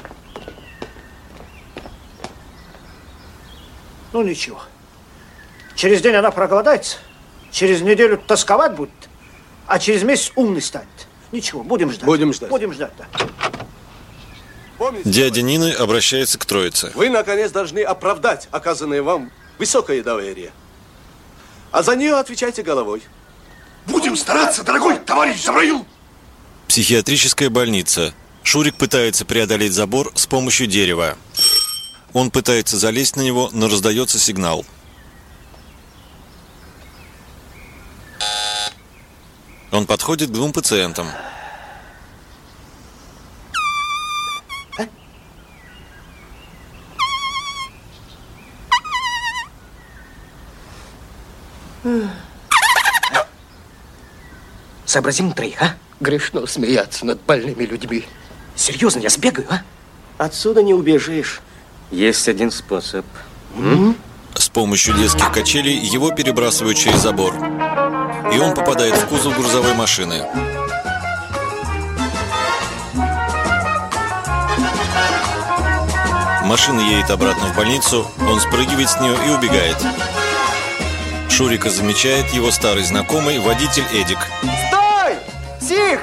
Ну, ничего. Через день она проголодается, через неделю тосковать будет, а через месяц умный станет. Ничего, будем ждать. Будем ждать. Будем ждать, да. Помните, Дядя Нины обращается к троице. вы, наконец, должны оправдать оказанное вам высокое доверие. А за нее отвечайте головой. Будем стараться, дорогой товарищ Забраил. Психиатрическая больница. Шурик пытается преодолеть забор с помощью дерева. Он пытается залезть на него, но раздается сигнал. Он подходит к двум пациентам. Сообразим на троих, а? Грешно смеяться над больными людьми. Серьезно, я сбегаю, а? Отсюда не убежишь. Есть один способ. С помощью детских качелей его перебрасывают через забор. И он попадает в кузов грузовой машины. Машина едет обратно в больницу, он спрыгивает с нее и убегает. Шурика замечает его старый знакомый, водитель Эдик. Стой! Псих!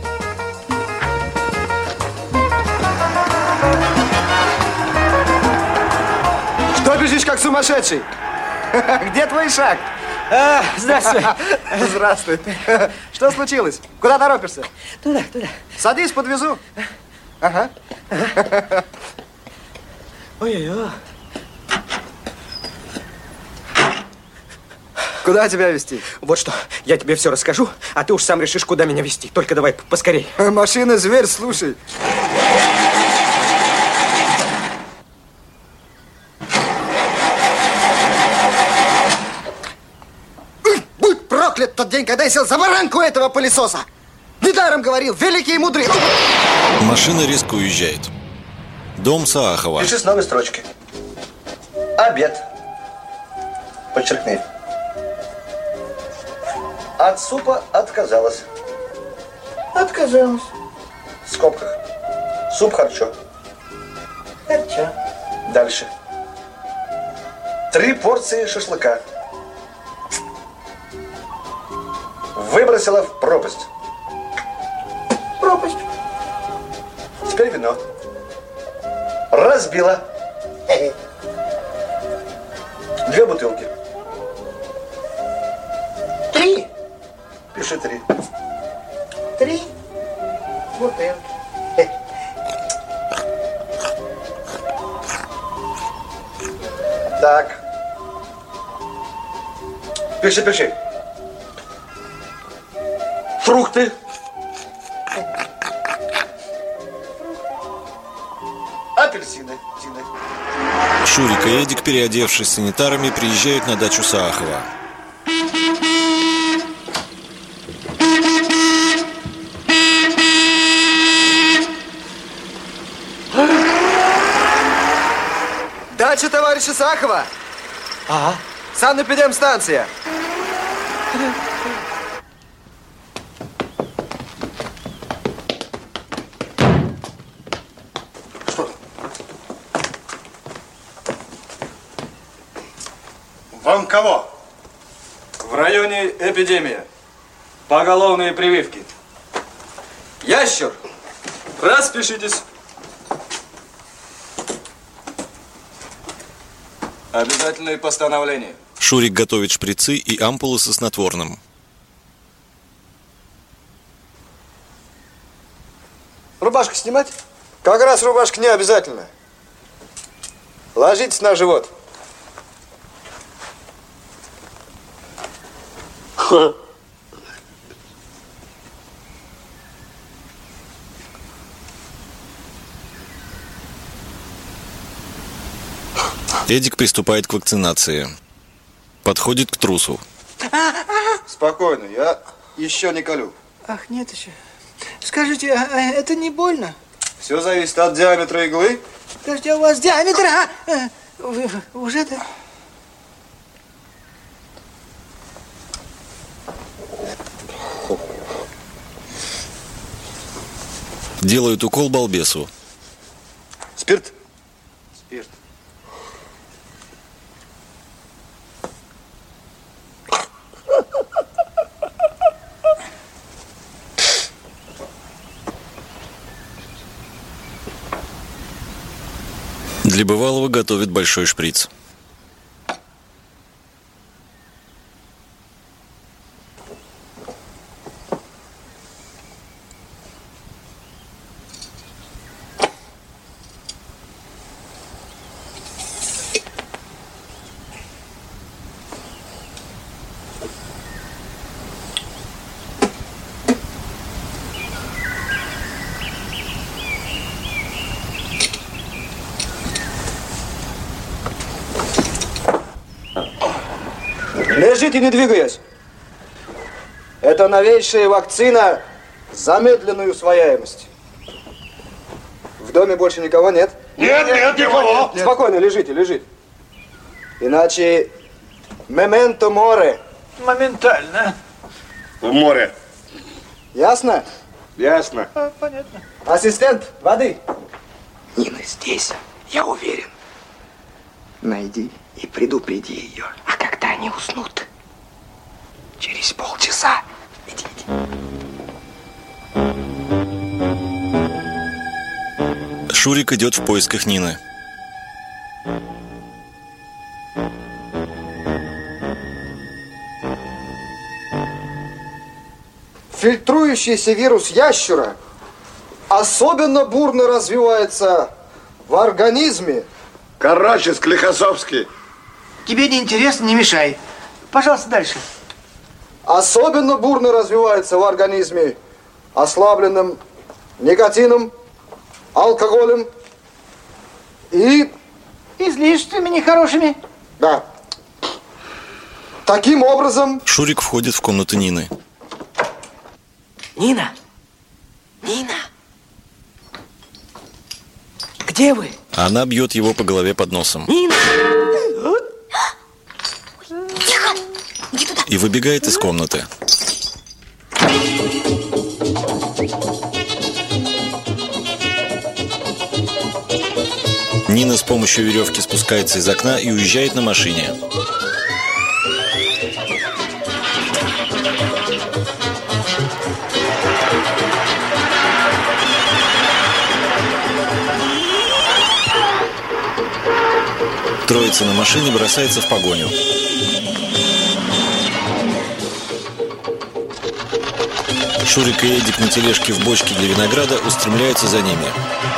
Что бежишь, как сумасшедший? Где твой шаг? Здравствуй. Здравствуй. Что случилось? Куда торопишься? Туда. Садись, подвезу. Ага. Ой-ой-ой. Куда тебя везти? Вот что, я тебе все расскажу, а ты уж сам решишь, куда меня везти. Только давай поскорей. Машина, зверь, слушай. Будь проклят тот день, когда я сел за баранку этого пылесоса. Недаром говорил, великий и мудрый. Машина резко уезжает. Дом Саахова. Пиши с новой строчки. Обед. Подчеркни. От супа отказалась. Отказалась. В скобках. Суп харчо. Харчо. Дальше. 3 порции шашлыка. Выбросила в пропасть. Пропасть. Теперь вино. Разбила. 2 бутылки. 3. Пиши 3. 3 бутылки. Так. Пиши. Фрукты. Апельсины. Шурик и Эдик, переодевшись санитарами, приезжают на дачу Саахова. Дача товарища Саахова. Ага. Санэпидемстанция. Вам кого? В районе эпидемия. Поголовные прививки. Ящер, распишитесь. Обязательные постановления. Шурик готовит шприцы и ампулы со снотворным. Рубашку снимать? Как раз рубашка не обязательно. Ложитесь на живот. Эдик приступает к вакцинации. Подходит к трусу. Спокойно, я еще не колю. Ах, нет еще. Скажите, это не больно? Все зависит от диаметра иглы. Подожди, у вас диаметр, уже да? Делают укол балбесу. Спирт? Спирт. Для бывалого готовят большой шприц. Лежите, не двигаясь. Это новейшая вакцина замедленной усвояемости. В доме больше никого нет? Нет, никого. Спокойно, лежите, лежите. Иначе мементо море. Моментально. В море. Ясно? Ясно. Понятно. Ассистент, воды. Нина здесь, я уверен. Найди и предупреди ее. А когда они уснут? Через полчаса. Идите. Шурик идет в поисках Нины. Фильтрующийся вирус ящера особенно бурно развивается в организме. Короче, Склифосовский. Тебе не интересно, не мешай. Пожалуйста, дальше. Особенно бурно развивается в организме, ослабленным никотином, алкоголем и... излишествами нехорошими. Да. Таким образом... Шурик входит в комнату Нины. Нина! Нина! Где вы? Она бьет его по голове под носом. Нина! Тихо! Иди туда. И выбегает из комнаты. Нина с помощью веревки спускается из окна и уезжает на машине. Троица на машине бросается в погоню. Шурик и Эдик на тележке в бочке для винограда устремляются за ними.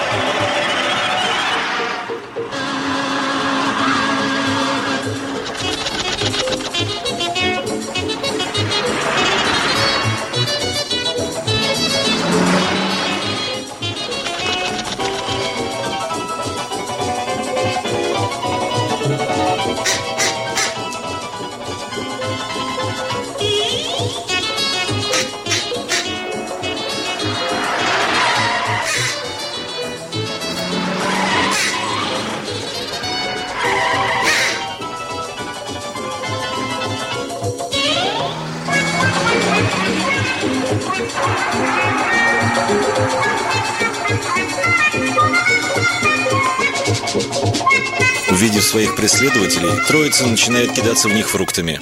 Увидев своих преследователей, троица начинает кидаться в них фруктами.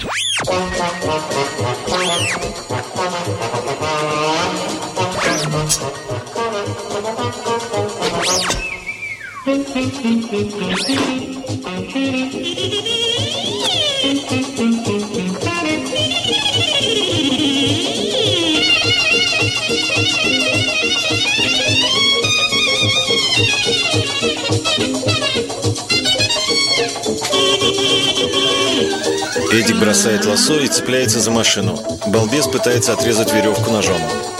Эдик бросает лассо и цепляется за машину. Балбес пытается отрезать веревку ножом.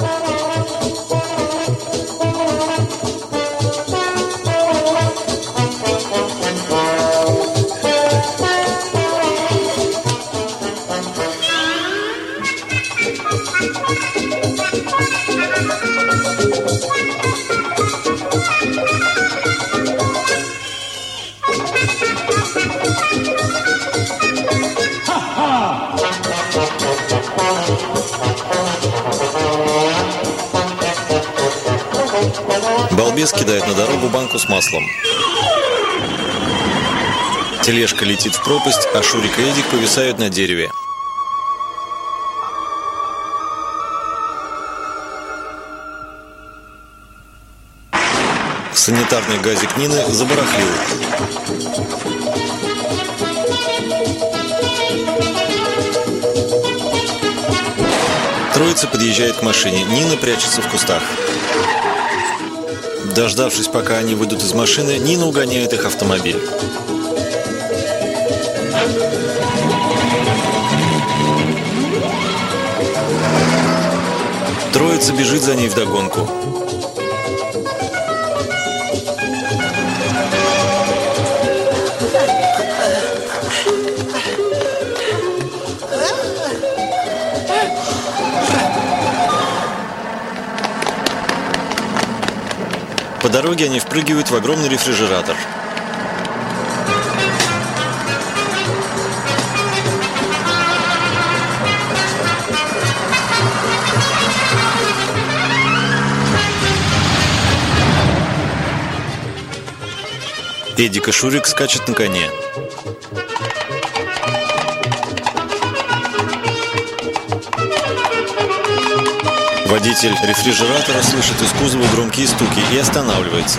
Балбес кидает на дорогу банку с маслом. Тележка летит в пропасть, а Шурик и Эдик повисают на дереве. Санитарный газик Нины забарахлил. Троица подъезжает к машине. Нина прячется в кустах. Дождавшись, пока они выйдут из машины, Нина угоняет их автомобиль. Троица бежит за ней вдогонку. По дороге они впрыгивают в огромный рефрижератор. Эдик и Шурик скачут на коне. Водитель рефрижератора слышит из кузова громкие стуки и останавливается.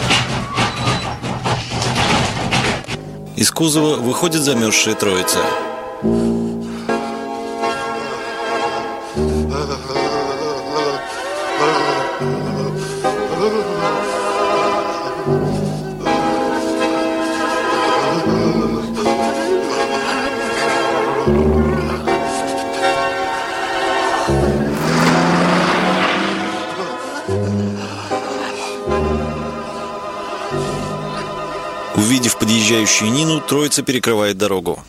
Из кузова выходит замерзшая троица. Увидев подъезжающую Нину, троица перекрывает дорогу.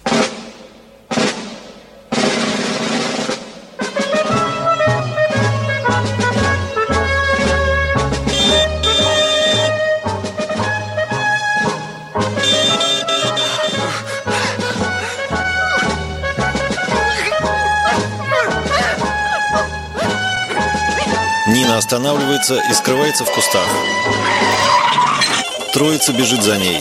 Нина останавливается и скрывается в кустах. Троица бежит за ней.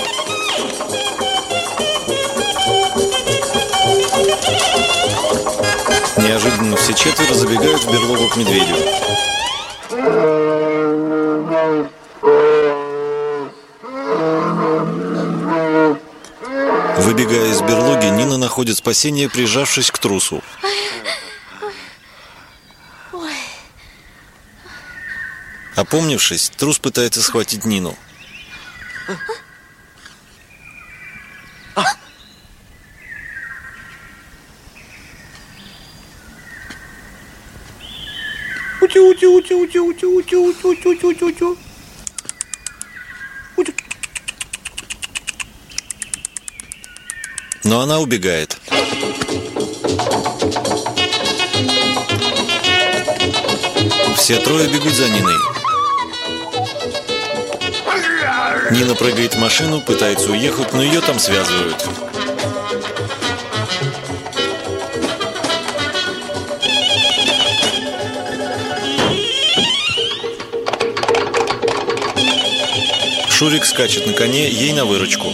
Неожиданно все четверо забегают в берлогу к медведю. Выбегая из берлоги, Нина находит спасение, прижавшись к трусу. Опомнившись, трус пытается схватить Нину. Но она убегает. Все трое бегут за Ниной. Нина прыгает в машину, пытается уехать, но ее там связывают. Шурик скачет на коне ей на выручку.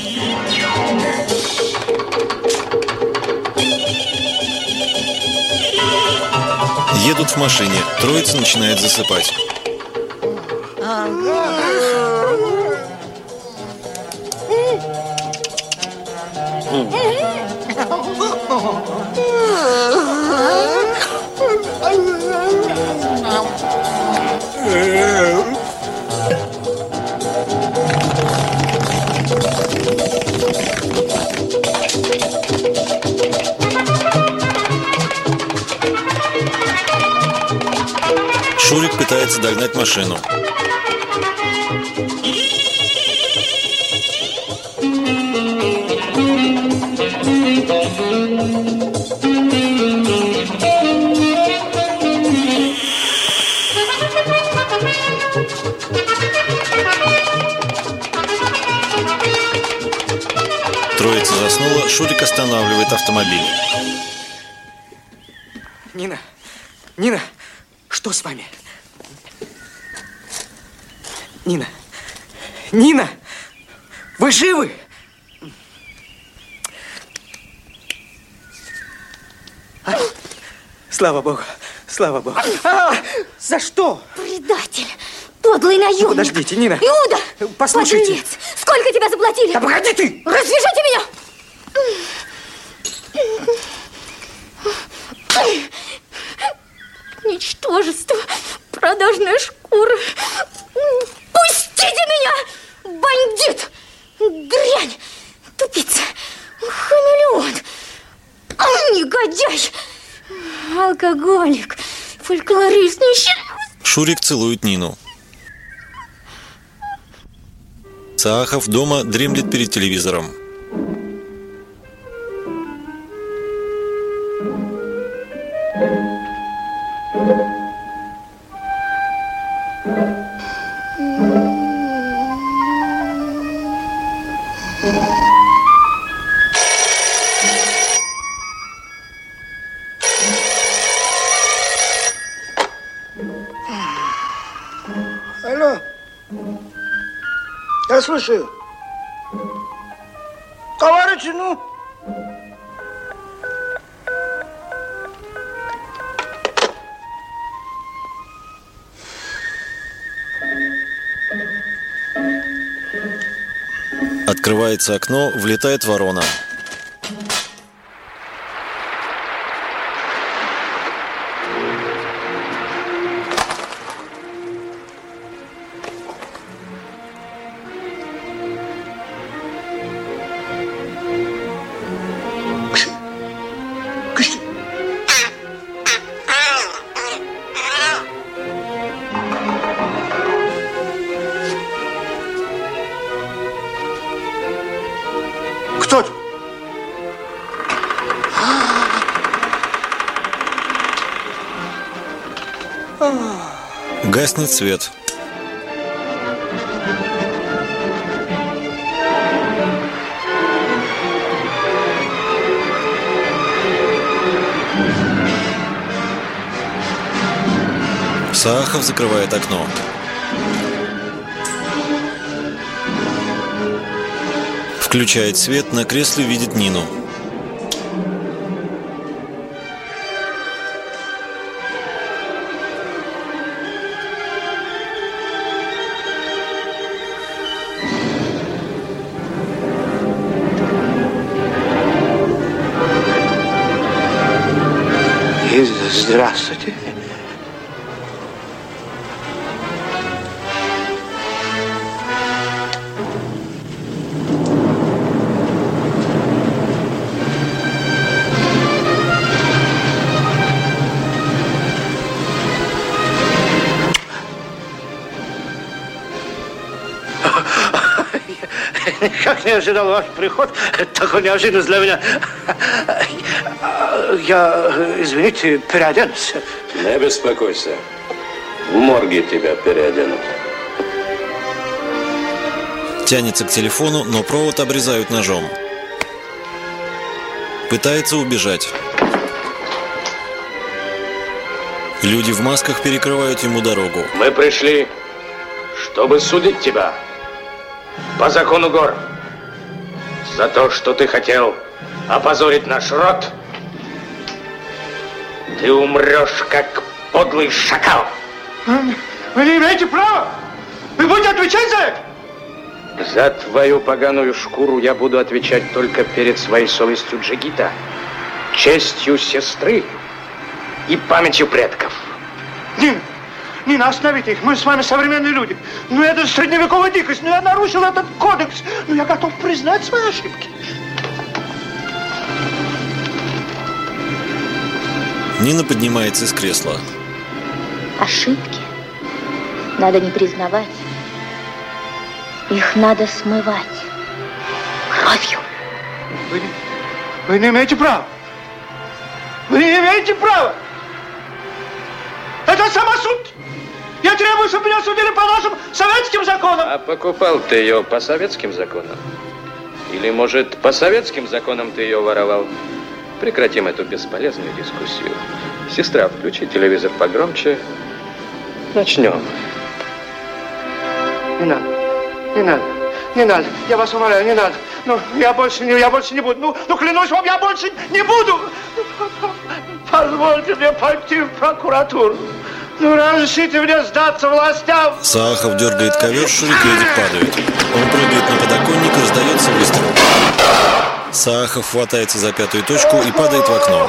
Едут в машине, троица начинает засыпать. Шурик пытается догнать машину. Троица заснула, Шурик останавливает автомобиль. Нина, Нина, что с вами? Нина, Нина, вы живы? Слава Богу, слава Богу. За что? Предатель, подлый наемник. Подождите, Нина. Иуда, послушайте. подлец. Сколько тебя заплатили? Да погоди ты! Развяжите меня! Ничтожество, продажная шкура. Пустите меня! Бандит! Дрянь! Тупица! Хамелеон! Негодяй! Алкоголик! Фольклорист! Шурик целует Нину. Цаахов дома дремлет перед телевизором. Алло. Я слушаю. Товарищи, ну... Открывается окно, влетает ворона. Кто это? Гаснет свет. Саахов закрывает окно. Включает свет, на кресле видит Нину. Здравствуйте. Никак не ожидал ваш приход. Такой неожиданность для меня. Я, извините, переоденусь. Не беспокойся. В морге тебя переоденут. Тянется к телефону, но провод обрезают ножом. Пытается убежать. Люди в масках перекрывают ему дорогу. Мы пришли, чтобы судить тебя по закону гор за то, что ты хотел опозорить наш род. Ты умрешь, как подлый шакал. Вы не имеете права. Вы будете отвечать за это? За твою поганую шкуру я буду отвечать только перед своей совестью джигита, честью сестры и памятью предков. Нина, остановите их. Мы с вами современные люди. Ну, это средневековая дикость. Ну, я нарушил этот кодекс. Ну, я готов признать свои ошибки. Нина поднимается из кресла. Ошибки надо не признавать. Их надо смывать кровью. Вы не имеете права. Вы не имеете права. Это самосуд. Я требую, чтобы меня судили по нашим советским законам. А покупал ты ее по советским законам? Или, может, по советским законам ты ее воровал? Прекратим эту бесполезную дискуссию. Сестра, включи телевизор погромче. Начнем. Не надо. Не надо. Не надо. Я вас умоляю, не надо. Ну, я больше не буду. Ну, клянусь вам, я больше не буду. Позвольте мне пойти в прокуратуру. Ну, разрешите мне сдаться властям. Саахов дергает ковер, Шурик едет, падает. Он прыгает на подоконник, раздается выстрел. Саахов хватается за пятую точку и падает в окно.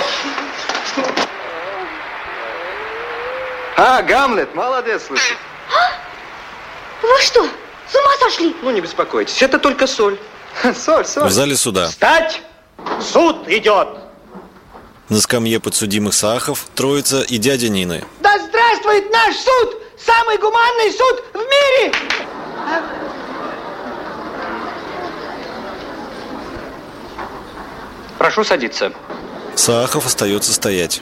Гамлет, молодец, слушай. Вы что, с ума сошли? Ну, не беспокойтесь, это только соль. Соль. В зале суда. Встать! Суд идет! На скамье подсудимых Саахов, троица и дядя Нины. Да здравствует наш суд! Самый гуманный суд в мире! Прошу садиться. Саахов остается стоять.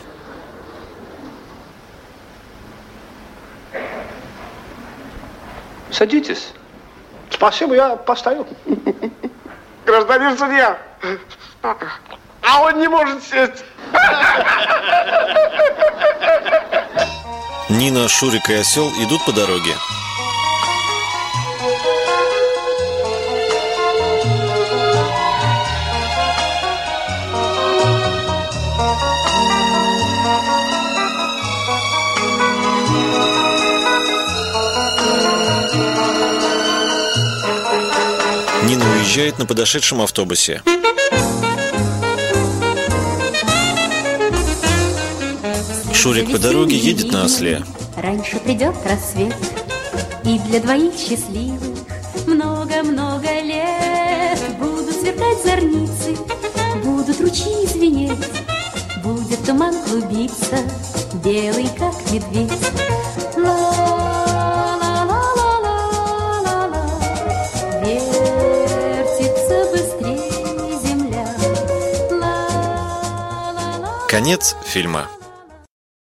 Садитесь. Спасибо, я постою. Гражданин судья, а он не может сесть. Нина, Шурик и Осел идут по дороге. Нина уезжает на подошедшем автобусе. Шурик по дороге едет на осле. Раньше придет рассвет, и для двоих счастливых много-много лет будут сверкать зорницы, будут ручьи звенеть, будет туман клубиться, белый как медведь. Конец фильма.